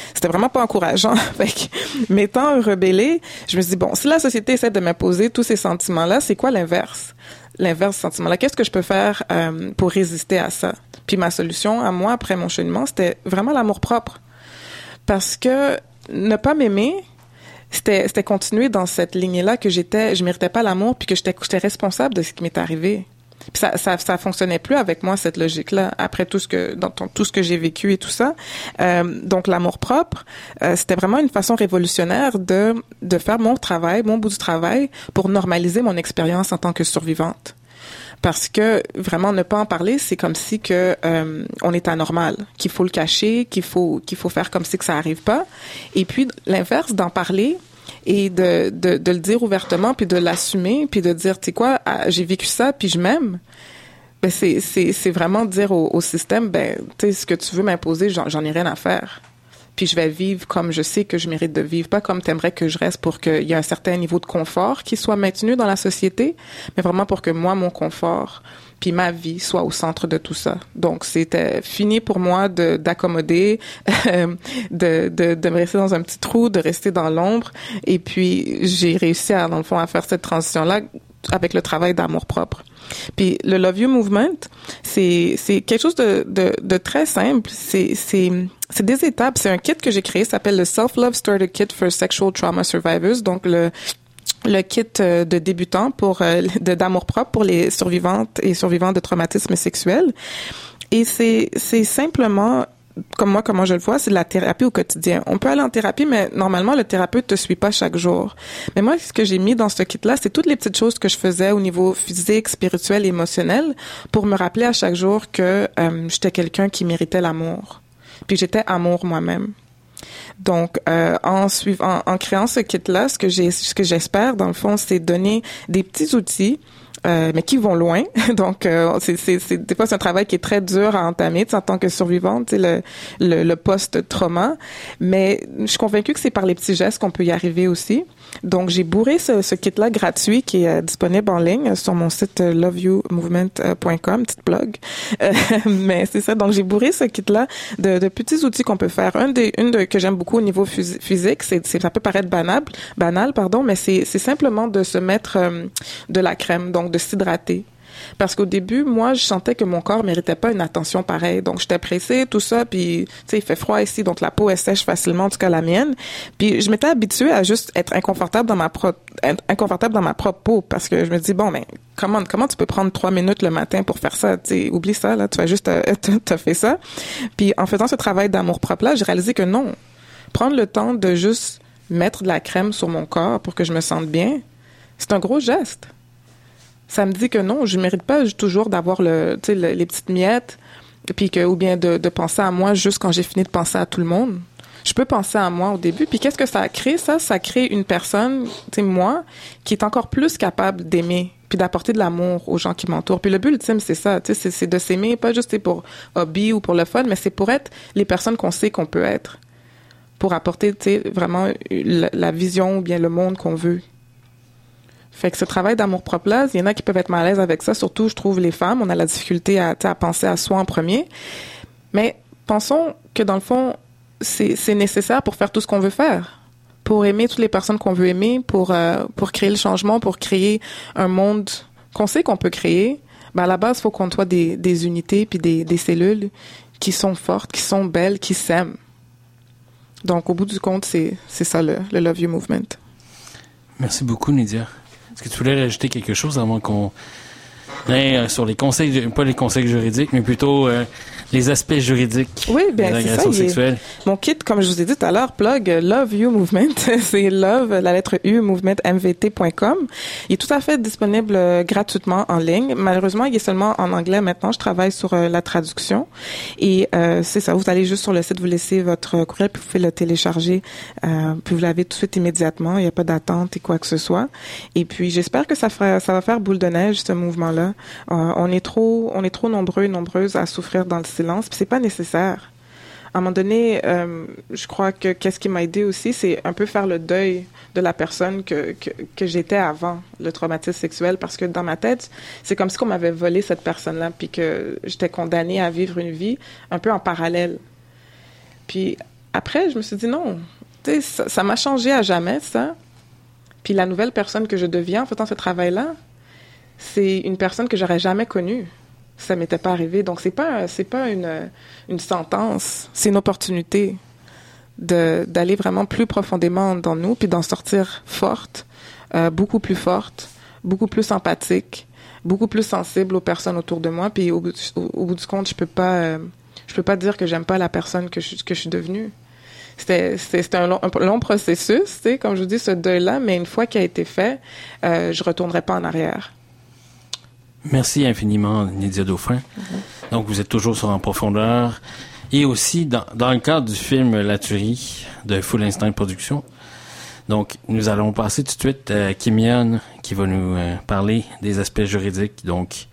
c'était vraiment pas encourageant. Fait que, m'étant rebellée, je me suis dit, bon, si la société essaie de m'imposer tous ces sentiments-là, c'est quoi l'inverse? L'inverse de ce sentiment-là. Qu'est-ce que je peux faire euh, pour résister à ça? Puis ma solution à moi, après mon cheminement, c'était vraiment l'amour-propre. Parce que ne pas m'aimer, c'était, c'était continuer dans cette lignée-là que j'étais, je méritais pas l'amour, puis que j'étais, j'étais responsable de ce qui m'est arrivé. Puis ça, ça, ça fonctionnait plus avec moi, cette logique-là, après tout ce que, dans tout ce que j'ai vécu et tout ça. Euh, donc, l'amour-propre, euh, c'était vraiment une façon révolutionnaire de, de faire mon travail, mon bout du travail, pour normaliser mon expérience en tant que survivante. Parce que vraiment ne pas en parler, c'est comme si que euh, on est anormal, qu'il faut le cacher, qu'il faut qu'il faut faire comme si que ça arrive pas. Et puis l'inverse, d'en parler et de de, de le dire ouvertement, puis de l'assumer, puis de dire, tu sais quoi, ah, j'ai vécu ça, puis je m'aime. Ben c'est c'est c'est vraiment dire au, au système, ben tu sais, ce que tu veux m'imposer, j'en, j'en ai rien à faire. Puis je vais vivre comme je sais que je mérite de vivre, pas comme t'aimerais que je reste pour qu'il y ait un certain niveau de confort qui soit maintenu dans la société, mais vraiment pour que moi, mon confort, puis ma vie soit au centre de tout ça. Donc, c'était fini pour moi de d'accommoder, euh, de, de, de me rester dans un petit trou, de rester dans l'ombre. Et puis, j'ai réussi, à, dans le fond, à faire cette transition-là avec le travail d'amour-propre. Puis le Love You Movement, c'est c'est quelque chose de de, de très simple. C'est c'est c'est des étapes. C'est un kit que j'ai créé, ça s'appelle le Self Love Starter Kit for Sexual Trauma Survivors. Donc le le kit de débutants pour de d'amour propre pour les survivantes et survivants de traumatismes sexuels. Et c'est c'est simplement, comme moi, comment je le vois, c'est de la thérapie au quotidien. On peut aller en thérapie, mais normalement, le thérapeute te suit pas chaque jour. Mais moi, ce que j'ai mis dans ce kit-là, c'est toutes les petites choses que je faisais au niveau physique, spirituel, émotionnel, pour me rappeler à chaque jour que euh, j'étais quelqu'un qui méritait l'amour, puis que j'étais amour moi-même. Donc, euh, en suivant, en, en créant ce kit-là, ce que j'ai, ce que j'espère, dans le fond, c'est donner des petits outils. Euh, mais qui vont loin. Donc, euh, c'est, c'est, c'est, des fois, c'est un travail qui est très dur à entamer, en tant que survivante, tu sais, le, le, le post-trauma. Mais je suis convaincue que c'est par les petits gestes qu'on peut y arriver aussi. Donc, j'ai bourré ce, ce kit-là gratuit qui est euh, disponible en ligne sur mon site euh, love you movement point com, petite blog. Euh, mais c'est ça. Donc, j'ai bourré ce kit-là de, de petits outils qu'on peut faire. Un des, une de, que j'aime beaucoup au niveau phys- physique, c'est, c'est, ça peut paraître banal, banal, pardon, mais c'est, c'est simplement de se mettre euh, de la crème. Donc, de s'hydrater. Parce qu'au début, moi, je sentais que mon corps méritait pas une attention pareille. Donc, j'étais pressée, tout ça, puis, tu sais, il fait froid ici, donc la peau, elle sèche facilement, en tout cas la mienne. Puis, je m'étais habituée à juste être inconfortable dans ma propre, être inconfortable dans ma propre peau, parce que je me dis, bon, mais comment, comment tu peux prendre trois minutes le matin pour faire ça? Tu sais, oublie ça, là, tu vas juste, t'as fait ça. Puis, en faisant ce travail d'amour-propre-là, j'ai réalisé que non. Prendre le temps de juste mettre de la crème sur mon corps pour que je me sente bien, c'est un gros geste. Ça me dit que non, je mérite pas toujours d'avoir le, tu sais, le, les petites miettes, puis que, ou bien de, de penser à moi juste quand j'ai fini de penser à tout le monde. Je peux penser à moi au début. Puis qu'est-ce que ça crée, ça? Ça crée une personne, tu sais, moi, qui est encore plus capable d'aimer, puis d'apporter de l'amour aux gens qui m'entourent. Puis le but ultime, c'est ça, tu sais, c'est, c'est de s'aimer, pas juste pour hobby ou pour le fun, mais c'est pour être les personnes qu'on sait qu'on peut être. Pour apporter, tu sais, vraiment la, la vision ou bien le monde qu'on veut. Fait que ce travail d'amour-propre-là, il y en a qui peuvent être mal à l'aise avec ça, surtout, je trouve, les femmes. On a la difficulté à, à penser à soi en premier. Mais pensons que, dans le fond, c'est, c'est nécessaire pour faire tout ce qu'on veut faire. Pour aimer toutes les personnes qu'on veut aimer, pour, euh, pour créer le changement, pour créer un monde qu'on sait qu'on peut créer. Ben, à la base, il faut qu'on soit des, des unités puis des, des cellules qui sont fortes, qui sont belles, qui s'aiment. Donc, au bout du compte, c'est, c'est ça, le, le Love You Movement. Merci beaucoup, Nydia. Est-ce que tu voulais rajouter quelque chose avant qu'on aille euh, sur les conseils, pas les conseils juridiques, mais plutôt euh, les aspects juridiques oui, bien, des agressions sexuelles? Mon kit, comme je vous ai dit tout à l'heure, plug Love You Movement. C'est love, la lettre U, movement m v t point com. Il est tout à fait disponible euh, gratuitement en ligne. Malheureusement, il est seulement en anglais maintenant. Je travaille sur euh, la traduction. Et euh, c'est ça, vous allez juste sur le site, vous laissez votre courriel, puis vous pouvez le télécharger. Euh, puis vous l'avez tout de suite immédiatement. Il n'y a pas d'attente et quoi que ce soit. Et puis, j'espère que ça, fera, ça va faire boule de neige, ce mouvement-là. Euh, on est trop, on est trop nombreux et nombreuses à souffrir dans le silence, puis c'est pas nécessaire. À un moment donné, euh, je crois que qu'est-ce qui m'a aidé aussi, c'est un peu faire le deuil de la personne que que, que j'étais avant le traumatisme sexuel, parce que dans ma tête, c'est comme si on m'avait volé cette personne-là, puis que j'étais condamnée à vivre une vie un peu en parallèle. Puis après, je me suis dit non, tu sais, ça, ça m'a changé à jamais, ça. Puis la nouvelle personne que je deviens en faisant ce travail-là, c'est une personne que j'aurais jamais connue. Ça m'était pas arrivé. Donc, c'est pas, c'est pas une, une sentence, c'est une opportunité de, d'aller vraiment plus profondément dans nous, puis d'en sortir forte, euh, beaucoup plus forte, beaucoup plus empathique, beaucoup plus sensible aux personnes autour de moi. Puis au, au, au bout du compte, je peux pas, euh, je peux pas dire que j'aime pas la personne que je, que je suis devenue. C'était, c'était, c'était un, long, un long processus, tu sais, comme je vous dis, ce deuil-là, mais une fois qu'il a été fait, euh, je retournerai pas en arrière. Merci infiniment, Nydia Dauphin. Mm-hmm. Donc, vous êtes toujours sur En Profondeur. Et aussi, dans, dans le cadre du film La Tuerie de Full Instinct Productions. Donc, nous allons passer tout de suite à Kim Yeon, qui va nous euh, parler des aspects juridiques. Donc,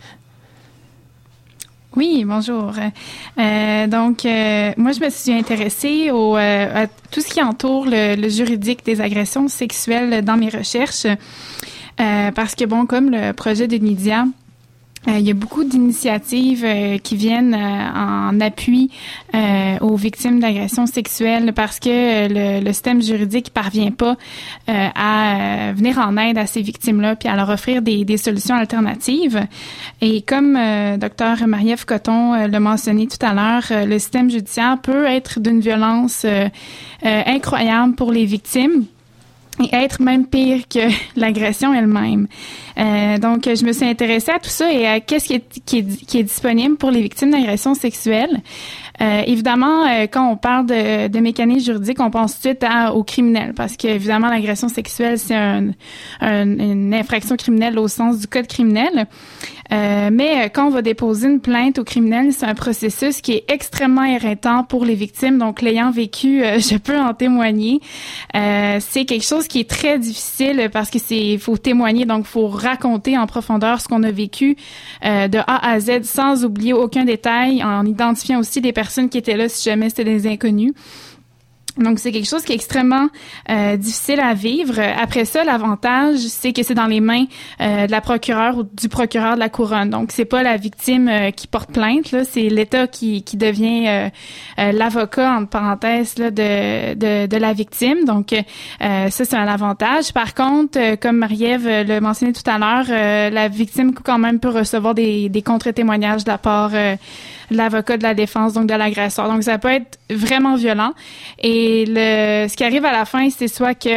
oui, bonjour. Euh, donc, euh, moi, je me suis intéressée au, euh, à tout ce qui entoure le, le juridique des agressions sexuelles dans mes recherches, euh, parce que, bon, comme le projet de Nydia, Euh, il y a beaucoup d'initiatives euh, qui viennent euh, en appui euh, aux victimes d'agressions sexuelles parce que euh, le, le système juridique parvient pas euh, à euh, venir en aide à ces victimes-là puis à leur offrir des, des solutions alternatives. Et comme euh, Dr Marie-Ève Cotton euh, l'a mentionné tout à l'heure, euh, le système judiciaire peut être d'une violence euh, euh, incroyable pour les victimes. Et être même pire que l'agression elle-même. Euh, donc, je me suis intéressée à tout ça et à qu'est-ce qui est, qui est, qui est disponible pour les victimes d'agressions sexuelles. Euh, évidemment, euh, quand on parle de, de mécanismes juridiques, on pense tout de suite à, aux criminels, parce que évidemment, l'agression sexuelle, c'est un, un, une infraction criminelle au sens du code criminel. Euh, mais quand on va déposer une plainte au criminel, c'est un processus qui est extrêmement éreintant pour les victimes. Donc, l'ayant vécu, euh, je peux en témoigner. Euh, c'est quelque chose qui est très difficile parce que c'est, faut témoigner, donc faut raconter en profondeur ce qu'on a vécu euh, de A à Z, sans oublier aucun détail, en identifiant aussi des personnes qui étaient là si jamais c'était des inconnus. Donc, c'est quelque chose qui est extrêmement euh, difficile à vivre. Après ça, l'avantage, c'est que c'est dans les mains euh, de la procureure ou du procureur de la couronne. Donc, c'est pas la victime euh, qui porte plainte, là, c'est l'État qui, qui devient euh, euh, l'avocat, entre parenthèses, là, de, de, de la victime. Donc, euh, ça, c'est un avantage. Par contre, euh, comme Marie-Ève l'a mentionné tout à l'heure, euh, la victime, quand même, peut recevoir des, des contre-témoignages de la part euh, de l'avocat de la défense, donc de l'agresseur. Donc, ça peut être vraiment violent. Et le, ce qui arrive à la fin, c'est soit que,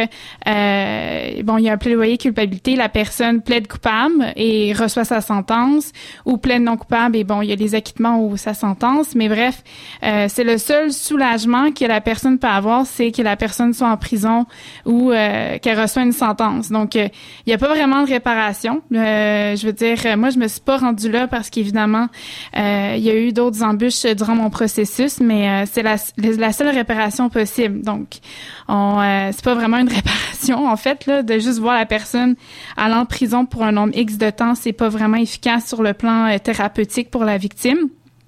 euh, bon, il y a un plaidoyer culpabilité, la personne plaide coupable et reçoit sa sentence, ou plaide non coupable et bon, il y a les acquittements ou sa sentence. Mais bref, euh, c'est le seul soulagement que la personne peut avoir, c'est que la personne soit en prison ou euh, qu'elle reçoit une sentence. Donc, euh, il n'y a pas vraiment de réparation. Euh, je veux dire, moi, je me suis pas rendue là parce qu'évidemment, euh, il y a eu d'autres embûches durant mon processus, mais euh, c'est la, la seule réparation possible. Donc, on, euh, c'est pas vraiment une réparation, en fait, là, de juste voir la personne aller en prison pour un nombre X de temps, c'est pas vraiment efficace sur le plan euh, thérapeutique pour la victime.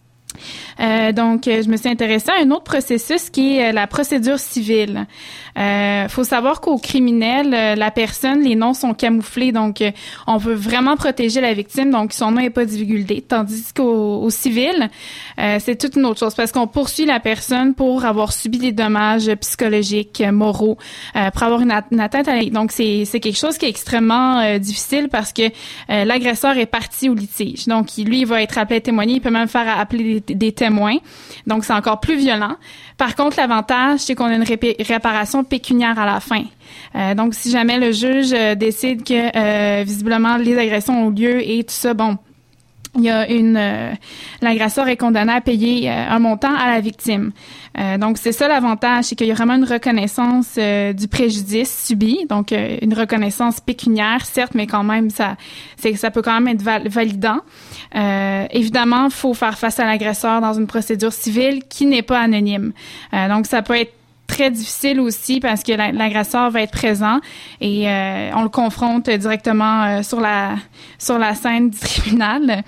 Euh, donc, euh, je me suis intéressée à un autre processus qui est euh, la procédure civile. Euh, faut savoir qu'au criminel, euh, la personne, les noms sont camouflés, donc euh, on veut vraiment protéger la victime, donc son nom n'est pas divulgué. Tandis qu'au au civil, euh, c'est toute une autre chose, parce qu'on poursuit la personne pour avoir subi des dommages psychologiques, euh, moraux, euh, pour avoir une, at- une atteinte à la... Donc, c'est, c'est quelque chose qui est extrêmement euh, difficile parce que euh, l'agresseur est parti au litige. Donc, lui, il va être appelé à témoigner, il peut même faire appeler des, des témoins. Donc, c'est encore plus violent. Par contre, l'avantage, c'est qu'on a une ré- réparation pécuniaire à la fin. Euh, donc, si jamais le juge euh, décide que, euh, visiblement, les agressions ont lieu et tout ça, bon, il y a une... Euh, l'agresseur est condamné à payer euh, un montant à la victime. Euh, donc, c'est ça l'avantage, c'est qu'il y a vraiment une reconnaissance euh, du préjudice subi, donc euh, une reconnaissance pécuniaire, certes, mais quand même, ça, c'est, ça peut quand même être val- validant. Euh, évidemment, il faut faire face à l'agresseur dans une procédure civile qui n'est pas anonyme. Euh, donc, ça peut être très difficile aussi parce que l'agresseur va être présent et euh, on le confronte directement euh, sur la sur la scène du tribunal.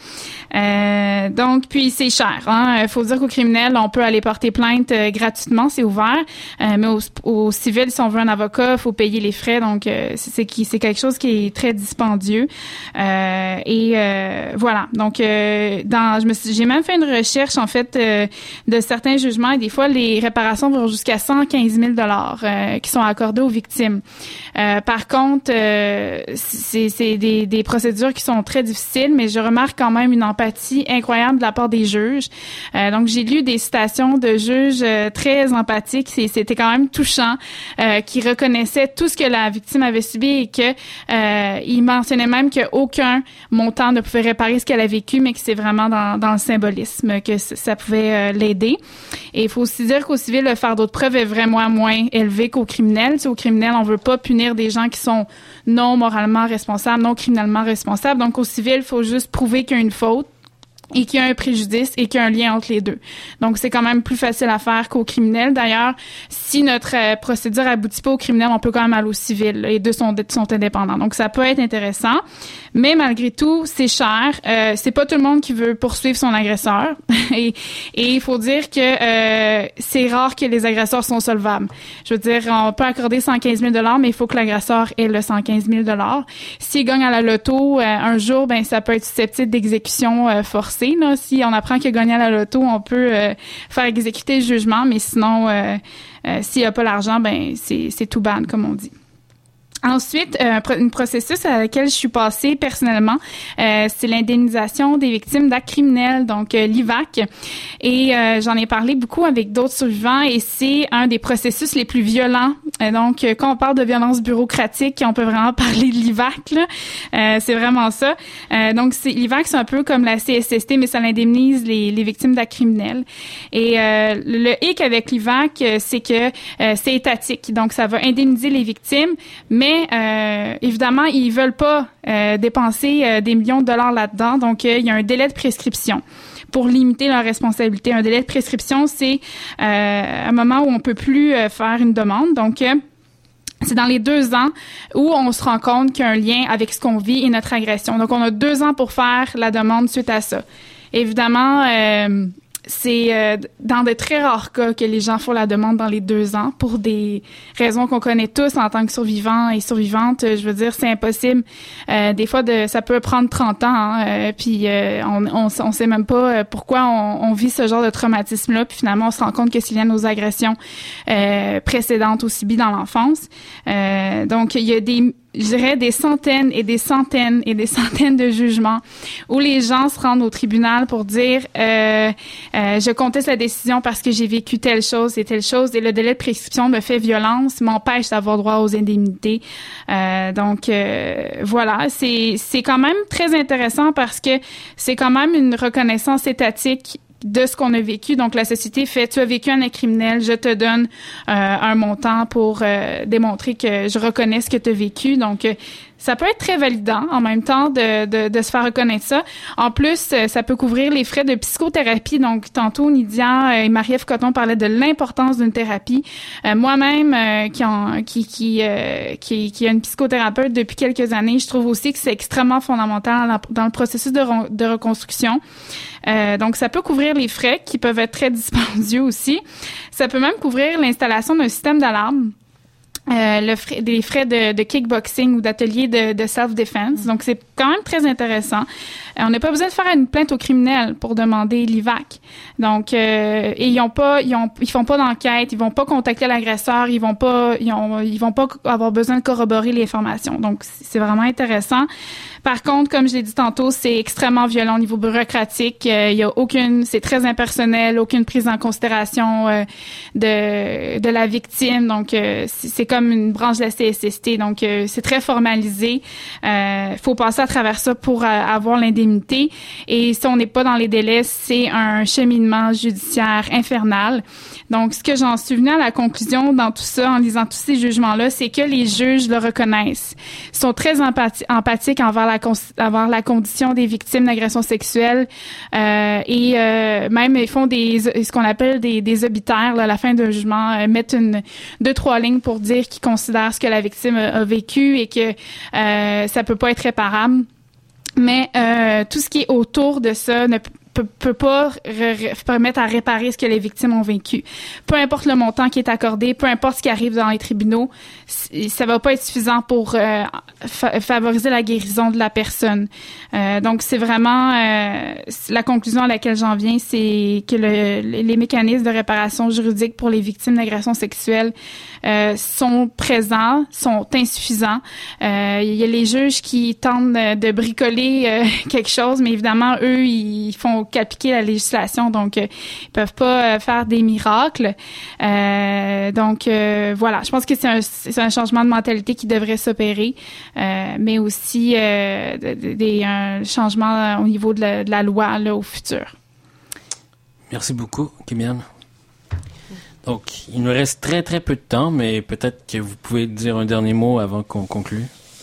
Euh, donc, puis c'est cher. Hein? Il faut dire qu'au criminel, on peut aller porter plainte euh, gratuitement, c'est ouvert. Euh, mais au, au civil, si on veut un avocat, il faut payer les frais. Donc, euh, c'est, c'est, c'est quelque chose qui est très dispendieux. Euh, et euh, voilà. Donc, euh, dans, je me suis, j'ai même fait une recherche, en fait, euh, de certains jugements. Et des fois, les réparations vont jusqu'à cent quinze mille dollars euh, qui sont accordés aux victimes. Euh, par contre, euh, c'est, c'est des, des procédures qui sont très difficiles, mais je remarque quand même une empathie incroyable de la part des juges. Euh, donc, j'ai lu des citations de juges euh, très empathiques. C'est, c'était quand même touchant, euh, qui reconnaissaient tout ce que la victime avait subi et que euh, ils mentionnaient même qu'aucun montant ne pouvait réparer ce qu'elle a vécu, mais que c'est vraiment dans, dans le symbolisme que ça pouvait euh, l'aider. Et il faut aussi dire qu'au civil, le fardeau de preuve est vraiment moins élevé qu'au criminel. Tu sais, au criminel, on veut pas punir des gens qui sont non moralement responsables, non criminellement responsables. Donc, au civil, il faut juste prouver qu'il y a une faute et qu'il y a un préjudice et qu'il y a un lien entre les deux. Donc, c'est quand même plus facile à faire qu'au criminel. D'ailleurs, si notre euh, procédure aboutit pas au criminel, on peut quand même aller au civil. Les deux sont, sont indépendants. Donc, ça peut être intéressant. Mais malgré tout, c'est cher. Euh, c'est pas tout le monde qui veut poursuivre son agresseur. et et il faut dire que euh, c'est rare que les agresseurs sont solvables. Je veux dire, on peut accorder cent quinze mille dollars, mais il faut que l'agresseur ait le cent quinze mille dollars. S'il gagne à la loto, euh, un jour, ben ça peut être susceptible d'exécution euh, forcée. Là. Si on apprend qu'il a gagné à la loto, on peut euh, faire exécuter le jugement, mais sinon, euh, euh, s'il n'y a pas l'argent, ben c'est, c'est tout bad, comme on dit. Ensuite, euh, un processus à laquelle je suis passée personnellement, euh, c'est l'indemnisation des victimes d'actes criminels, donc euh, l'I V A C. Et euh, j'en ai parlé beaucoup avec d'autres survivants et c'est un des processus les plus violents. Euh, donc, euh, quand on parle de violence bureaucratique, on peut vraiment parler de l'I V A C. Là. Euh, c'est vraiment ça. Euh, donc, c'est, l'I V A C, c'est un peu comme la C S S T, mais ça indemnise les, les victimes d'actes criminels. Et euh, le hic avec l'I V A C, c'est que euh, c'est étatique. Donc, ça va indemniser les victimes, mais Mais euh, évidemment, ils veulent pas euh, dépenser euh, des millions de dollars là-dedans. Donc, euh, il y a un délai de prescription pour limiter leur responsabilité. Un délai de prescription, c'est euh, un moment où on peut plus euh, faire une demande. Donc, euh, c'est dans les deux ans où on se rend compte qu'il y a un lien avec ce qu'on vit et notre agression. Donc, on a deux ans pour faire la demande suite à ça. Évidemment, euh, c'est euh, dans de très rares cas que les gens font la demande dans les deux ans pour des raisons qu'on connaît tous en tant que survivants et survivantes. Je veux dire, c'est impossible. Euh, des fois, de, ça peut prendre trente ans, hein, euh, puis euh, on, on, on sait même pas pourquoi on, on vit ce genre de traumatisme-là, puis finalement, on se rend compte que c'est lié à nos agressions euh, précédentes ou subies dans l'enfance. Euh, donc, il y a des je dirais des centaines et des centaines et des centaines de jugements où les gens se rendent au tribunal pour dire euh, euh, je conteste la décision parce que j'ai vécu telle chose et telle chose et le délai de prescription me fait violence, m'empêche d'avoir droit aux indemnités. Euh, donc euh, voilà, c'est c'est quand même très intéressant parce que c'est quand même une reconnaissance étatique de ce qu'on a vécu. Donc, la société fait, tu as vécu un acte criminel, je te donne euh, un montant pour euh, démontrer que je reconnais ce que tu as vécu. Donc, euh, ça peut être très validant en même temps de, de, de se faire reconnaître ça. En plus, ça peut couvrir les frais de psychothérapie. Donc, tantôt, Nidia et Marie-Ève Coton parlaient de l'importance d'une thérapie. Euh, moi-même, euh, qui, en, qui, qui, euh, qui, qui a une psychothérapeute depuis quelques années, je trouve aussi que c'est extrêmement fondamental dans, dans le processus de, de reconstruction. Euh, donc, ça peut couvrir les frais qui peuvent être très dispendieux aussi. Ça peut même couvrir l'installation d'un système d'alarme. Euh, le frais, des frais de, de kickboxing ou d'atelier de, de self-defense. Donc, c'est quand même très intéressant. Euh, on n'a pas besoin de faire une plainte au criminel pour demander l'I V A C. Donc, euh, et ils ont pas, ils ont, ils font pas d'enquête, ils vont pas contacter l'agresseur, ils vont pas, ils ont, ils vont pas avoir besoin de corroborer les informations. Donc, c'est vraiment intéressant. Par contre, comme je l'ai dit tantôt, c'est extrêmement violent au niveau bureaucratique. Euh, il y a aucune, c'est très impersonnel, aucune prise en considération euh, de de la victime. Donc, euh, c'est, c'est comme une branche de la C S S T. Donc, euh, c'est très formalisé. Euh, faut passer à travers ça pour euh, avoir l'indemnité. Et si on n'est pas dans les délais, c'est un cheminement judiciaire infernal. Donc, ce que j'en suis venue à la conclusion dans tout ça, en lisant tous ces jugements-là, c'est que les juges le reconnaissent. Ils sont très empathi- empathiques envers la, con- envers la condition des victimes d'agressions sexuelles euh, et euh, même ils font des ce qu'on appelle des, des obitaires là, à la fin d'un jugement, euh, mettent une deux trois lignes pour dire qu'ils considèrent ce que la victime a, a vécu et que euh, ça peut pas être réparable. Mais euh, tout ce qui est autour de ça ne peut, peut pas re- re- permettre à réparer ce que les victimes ont vécu. Peu importe le montant qui est accordé, peu importe ce qui arrive dans les tribunaux, ça va pas être suffisant pour euh, fa- favoriser la guérison de la personne. Euh, donc, c'est vraiment euh, la conclusion à laquelle j'en viens, c'est que le, les mécanismes de réparation juridique pour les victimes d'agressions sexuelles euh, sont présents, sont insuffisants. Euh, il y a les juges qui tentent de, de bricoler euh, quelque chose, mais évidemment, eux, ils font qu'appliquer la législation, donc euh, ils peuvent pas euh, faire des miracles. Euh, donc, euh, voilà, je pense que c'est un, c'est un changement de mentalité qui devrait s'opérer, euh, mais aussi euh, des, des, un changement au niveau de la, de la loi là, au futur. Merci beaucoup, Kimian. Donc, il nous reste très, très peu de temps, mais peut-être que vous pouvez dire un dernier mot avant qu'on conclue.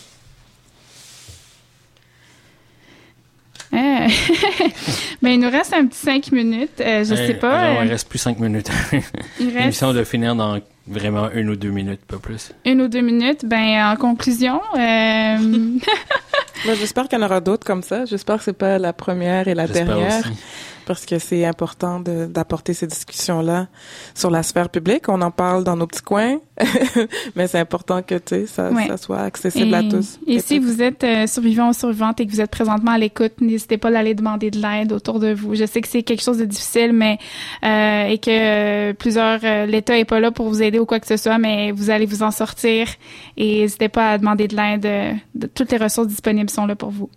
Euh, ben, il nous reste un petit cinq minutes. Euh, je euh, sais pas. Alors, euh, il reste plus cinq minutes. il reste L'émission doit finir dans vraiment une ou deux minutes, pas plus. Une ou deux minutes. Ben, en conclusion, euh... Moi, j'espère qu'il y en aura d'autres comme ça. J'espère que c'est pas la première et la J'espère dernière. aussi. Parce que c'est important de, d'apporter ces discussions-là sur la sphère publique. On en parle dans nos petits coins, mais c'est important que, tu sais, ça, Ouais. ça soit accessible et, à tous. Et, et si vous êtes euh, survivant ou survivante et que vous êtes présentement à l'écoute, n'hésitez pas à aller demander de l'aide autour de vous. Je sais que c'est quelque chose de difficile, mais euh, et que euh, plusieurs euh, l'État est pas là pour vous aider ou quoi que ce soit, mais vous allez vous en sortir et n'hésitez pas à demander de l'aide. Euh, de, toutes les ressources disponibles sont là pour vous.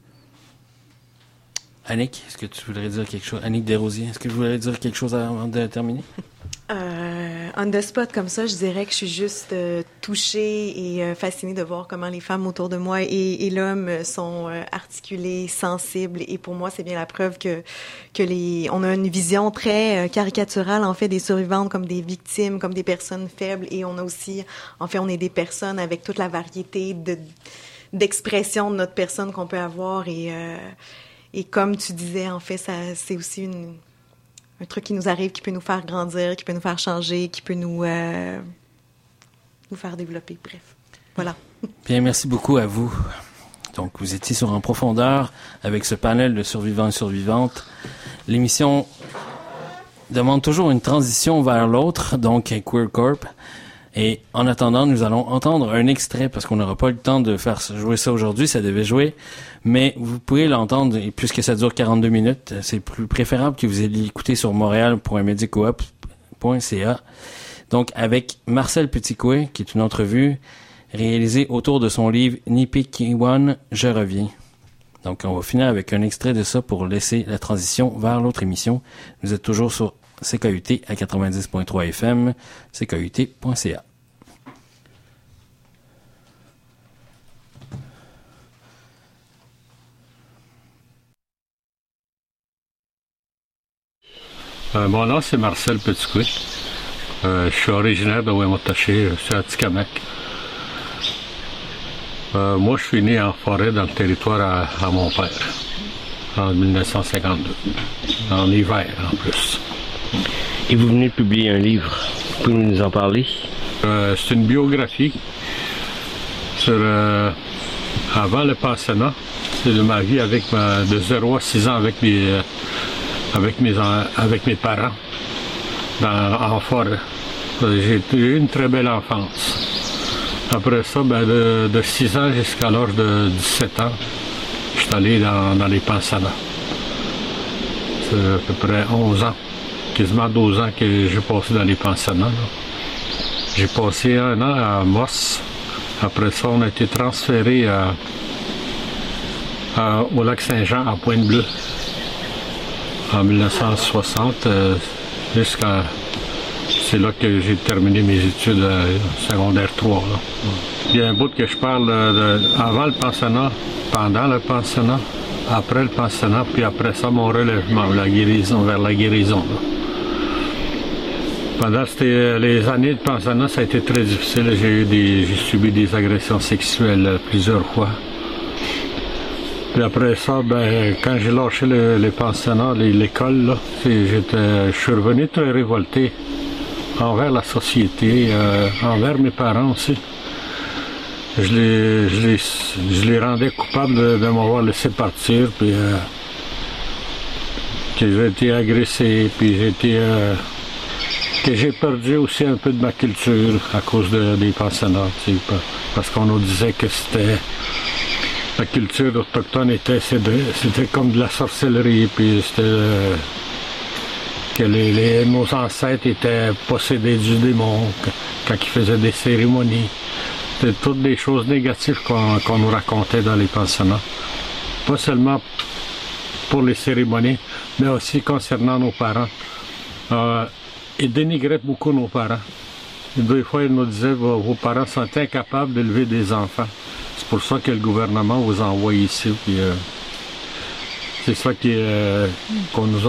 Annick, est-ce que tu voudrais dire quelque chose? Annick Desrosiers, est-ce que vous voudrais dire quelque chose avant de terminer? Euh, on the spot comme ça, je dirais que je suis juste euh, touchée et euh, fascinée de voir comment les femmes autour de moi et, et l'homme sont euh, articulés, sensibles. Et pour moi, c'est bien la preuve que que les, on a une vision très euh, caricaturale en fait des survivantes comme des victimes, comme des personnes faibles. Et on a aussi, en fait, on est des personnes avec toute la variété de d'expression de notre personne qu'on peut avoir et euh, et comme tu disais, en fait, ça c'est aussi une un truc qui nous arrive, qui peut nous faire grandir, qui peut nous faire changer, qui peut nous, euh, nous faire développer. Bref, voilà. Bien, merci beaucoup à vous. Donc, vous étiez sur En Profondeur avec ce panel de survivants et survivantes. L'émission demande toujours une transition vers l'autre, donc Queer Corp. Et en attendant, nous allons entendre un extrait parce qu'on n'aura pas eu le temps de faire jouer ça aujourd'hui, ça devait jouer. Mais vous pouvez l'entendre, et puisque ça dure quarante-deux minutes, c'est plus préférable que vous ayez l'écouter sur montréal point medicoop point c a. Donc, avec Marcel Petitcoué, qui est une entrevue réalisée autour de son livre Nipikiwan, Je reviens. Donc, on va finir avec un extrait de ça pour laisser la transition vers l'autre émission. Vous êtes toujours sur C K U T à quatre-vingt-dix point trois F M, c k u t point c a. Euh, mon nom, c'est Marcel Petitcoué. Euh, je suis originaire de Ouémotachée, je suis à Tikamek. Euh, moi, je suis né en forêt dans le territoire à, à mon père, en dix-neuf cent cinquante-deux, en hiver en plus. Et vous venez de publier un livre, vous pouvez nous en parler? Euh, c'est une biographie sur euh, avant le pensionnat, c'est de ma vie avec ma, de zéro à six ans avec mes... Euh, Avec mes, avec mes parents dans, en forêt. J'ai eu une très belle enfance. Après ça, ben de, de six ans jusqu'à l'âge de dix-sept ans, je suis allé dans, dans les pensionnats. C'est à peu près onze ans, quasiment douze ans que j'ai passé dans les pensionnats. J'ai passé un an à Moss. Après ça, on a été transféré à, à, au lac Saint-Jean, à Pointe-Bleue. En dix-neuf cent soixante, euh, jusqu'à... C'est là que j'ai terminé mes études euh, secondaire trois. Là. Il y a un bout que je parle euh, de, avant le pensionnat, pendant le pensionnat, après le pensionnat, puis après ça, mon relèvement, la guérison, vers la guérison. Là. Pendant c'était, les années de pensionnat, ça a été très difficile. J'ai, eu des, j'ai subi des agressions sexuelles euh, plusieurs fois. Puis après ça, ben, quand j'ai lâché le, les pensionnats, les, l'école, là, j'étais, je suis revenu très révolté envers la société, euh, envers mes parents aussi. je les, je les, je les rendais coupables de, de m'avoir laissé partir, puis euh, que j'ai été agressé, puis j'ai été, euh, que j'ai perdu aussi un peu de ma culture à cause de, des pensionnats, tu sais, parce qu'on nous disait que c'était la culture autochtone était c'était comme de la sorcellerie, puis c'était euh, que les, les, nos ancêtres étaient possédés du démon quand ils faisaient des cérémonies. C'était toutes des choses négatives qu'on qu'on nous racontait dans les pensionnats. Pas seulement pour les cérémonies, mais aussi concernant nos parents. Euh, ils dénigraient beaucoup nos parents. Des fois, ils nous disaient vos, vos parents sont incapables d'élever des enfants. C'est pour ça que le gouvernement vous envoie ici. Puis, euh, c'est ça qui, euh, qu'on nous a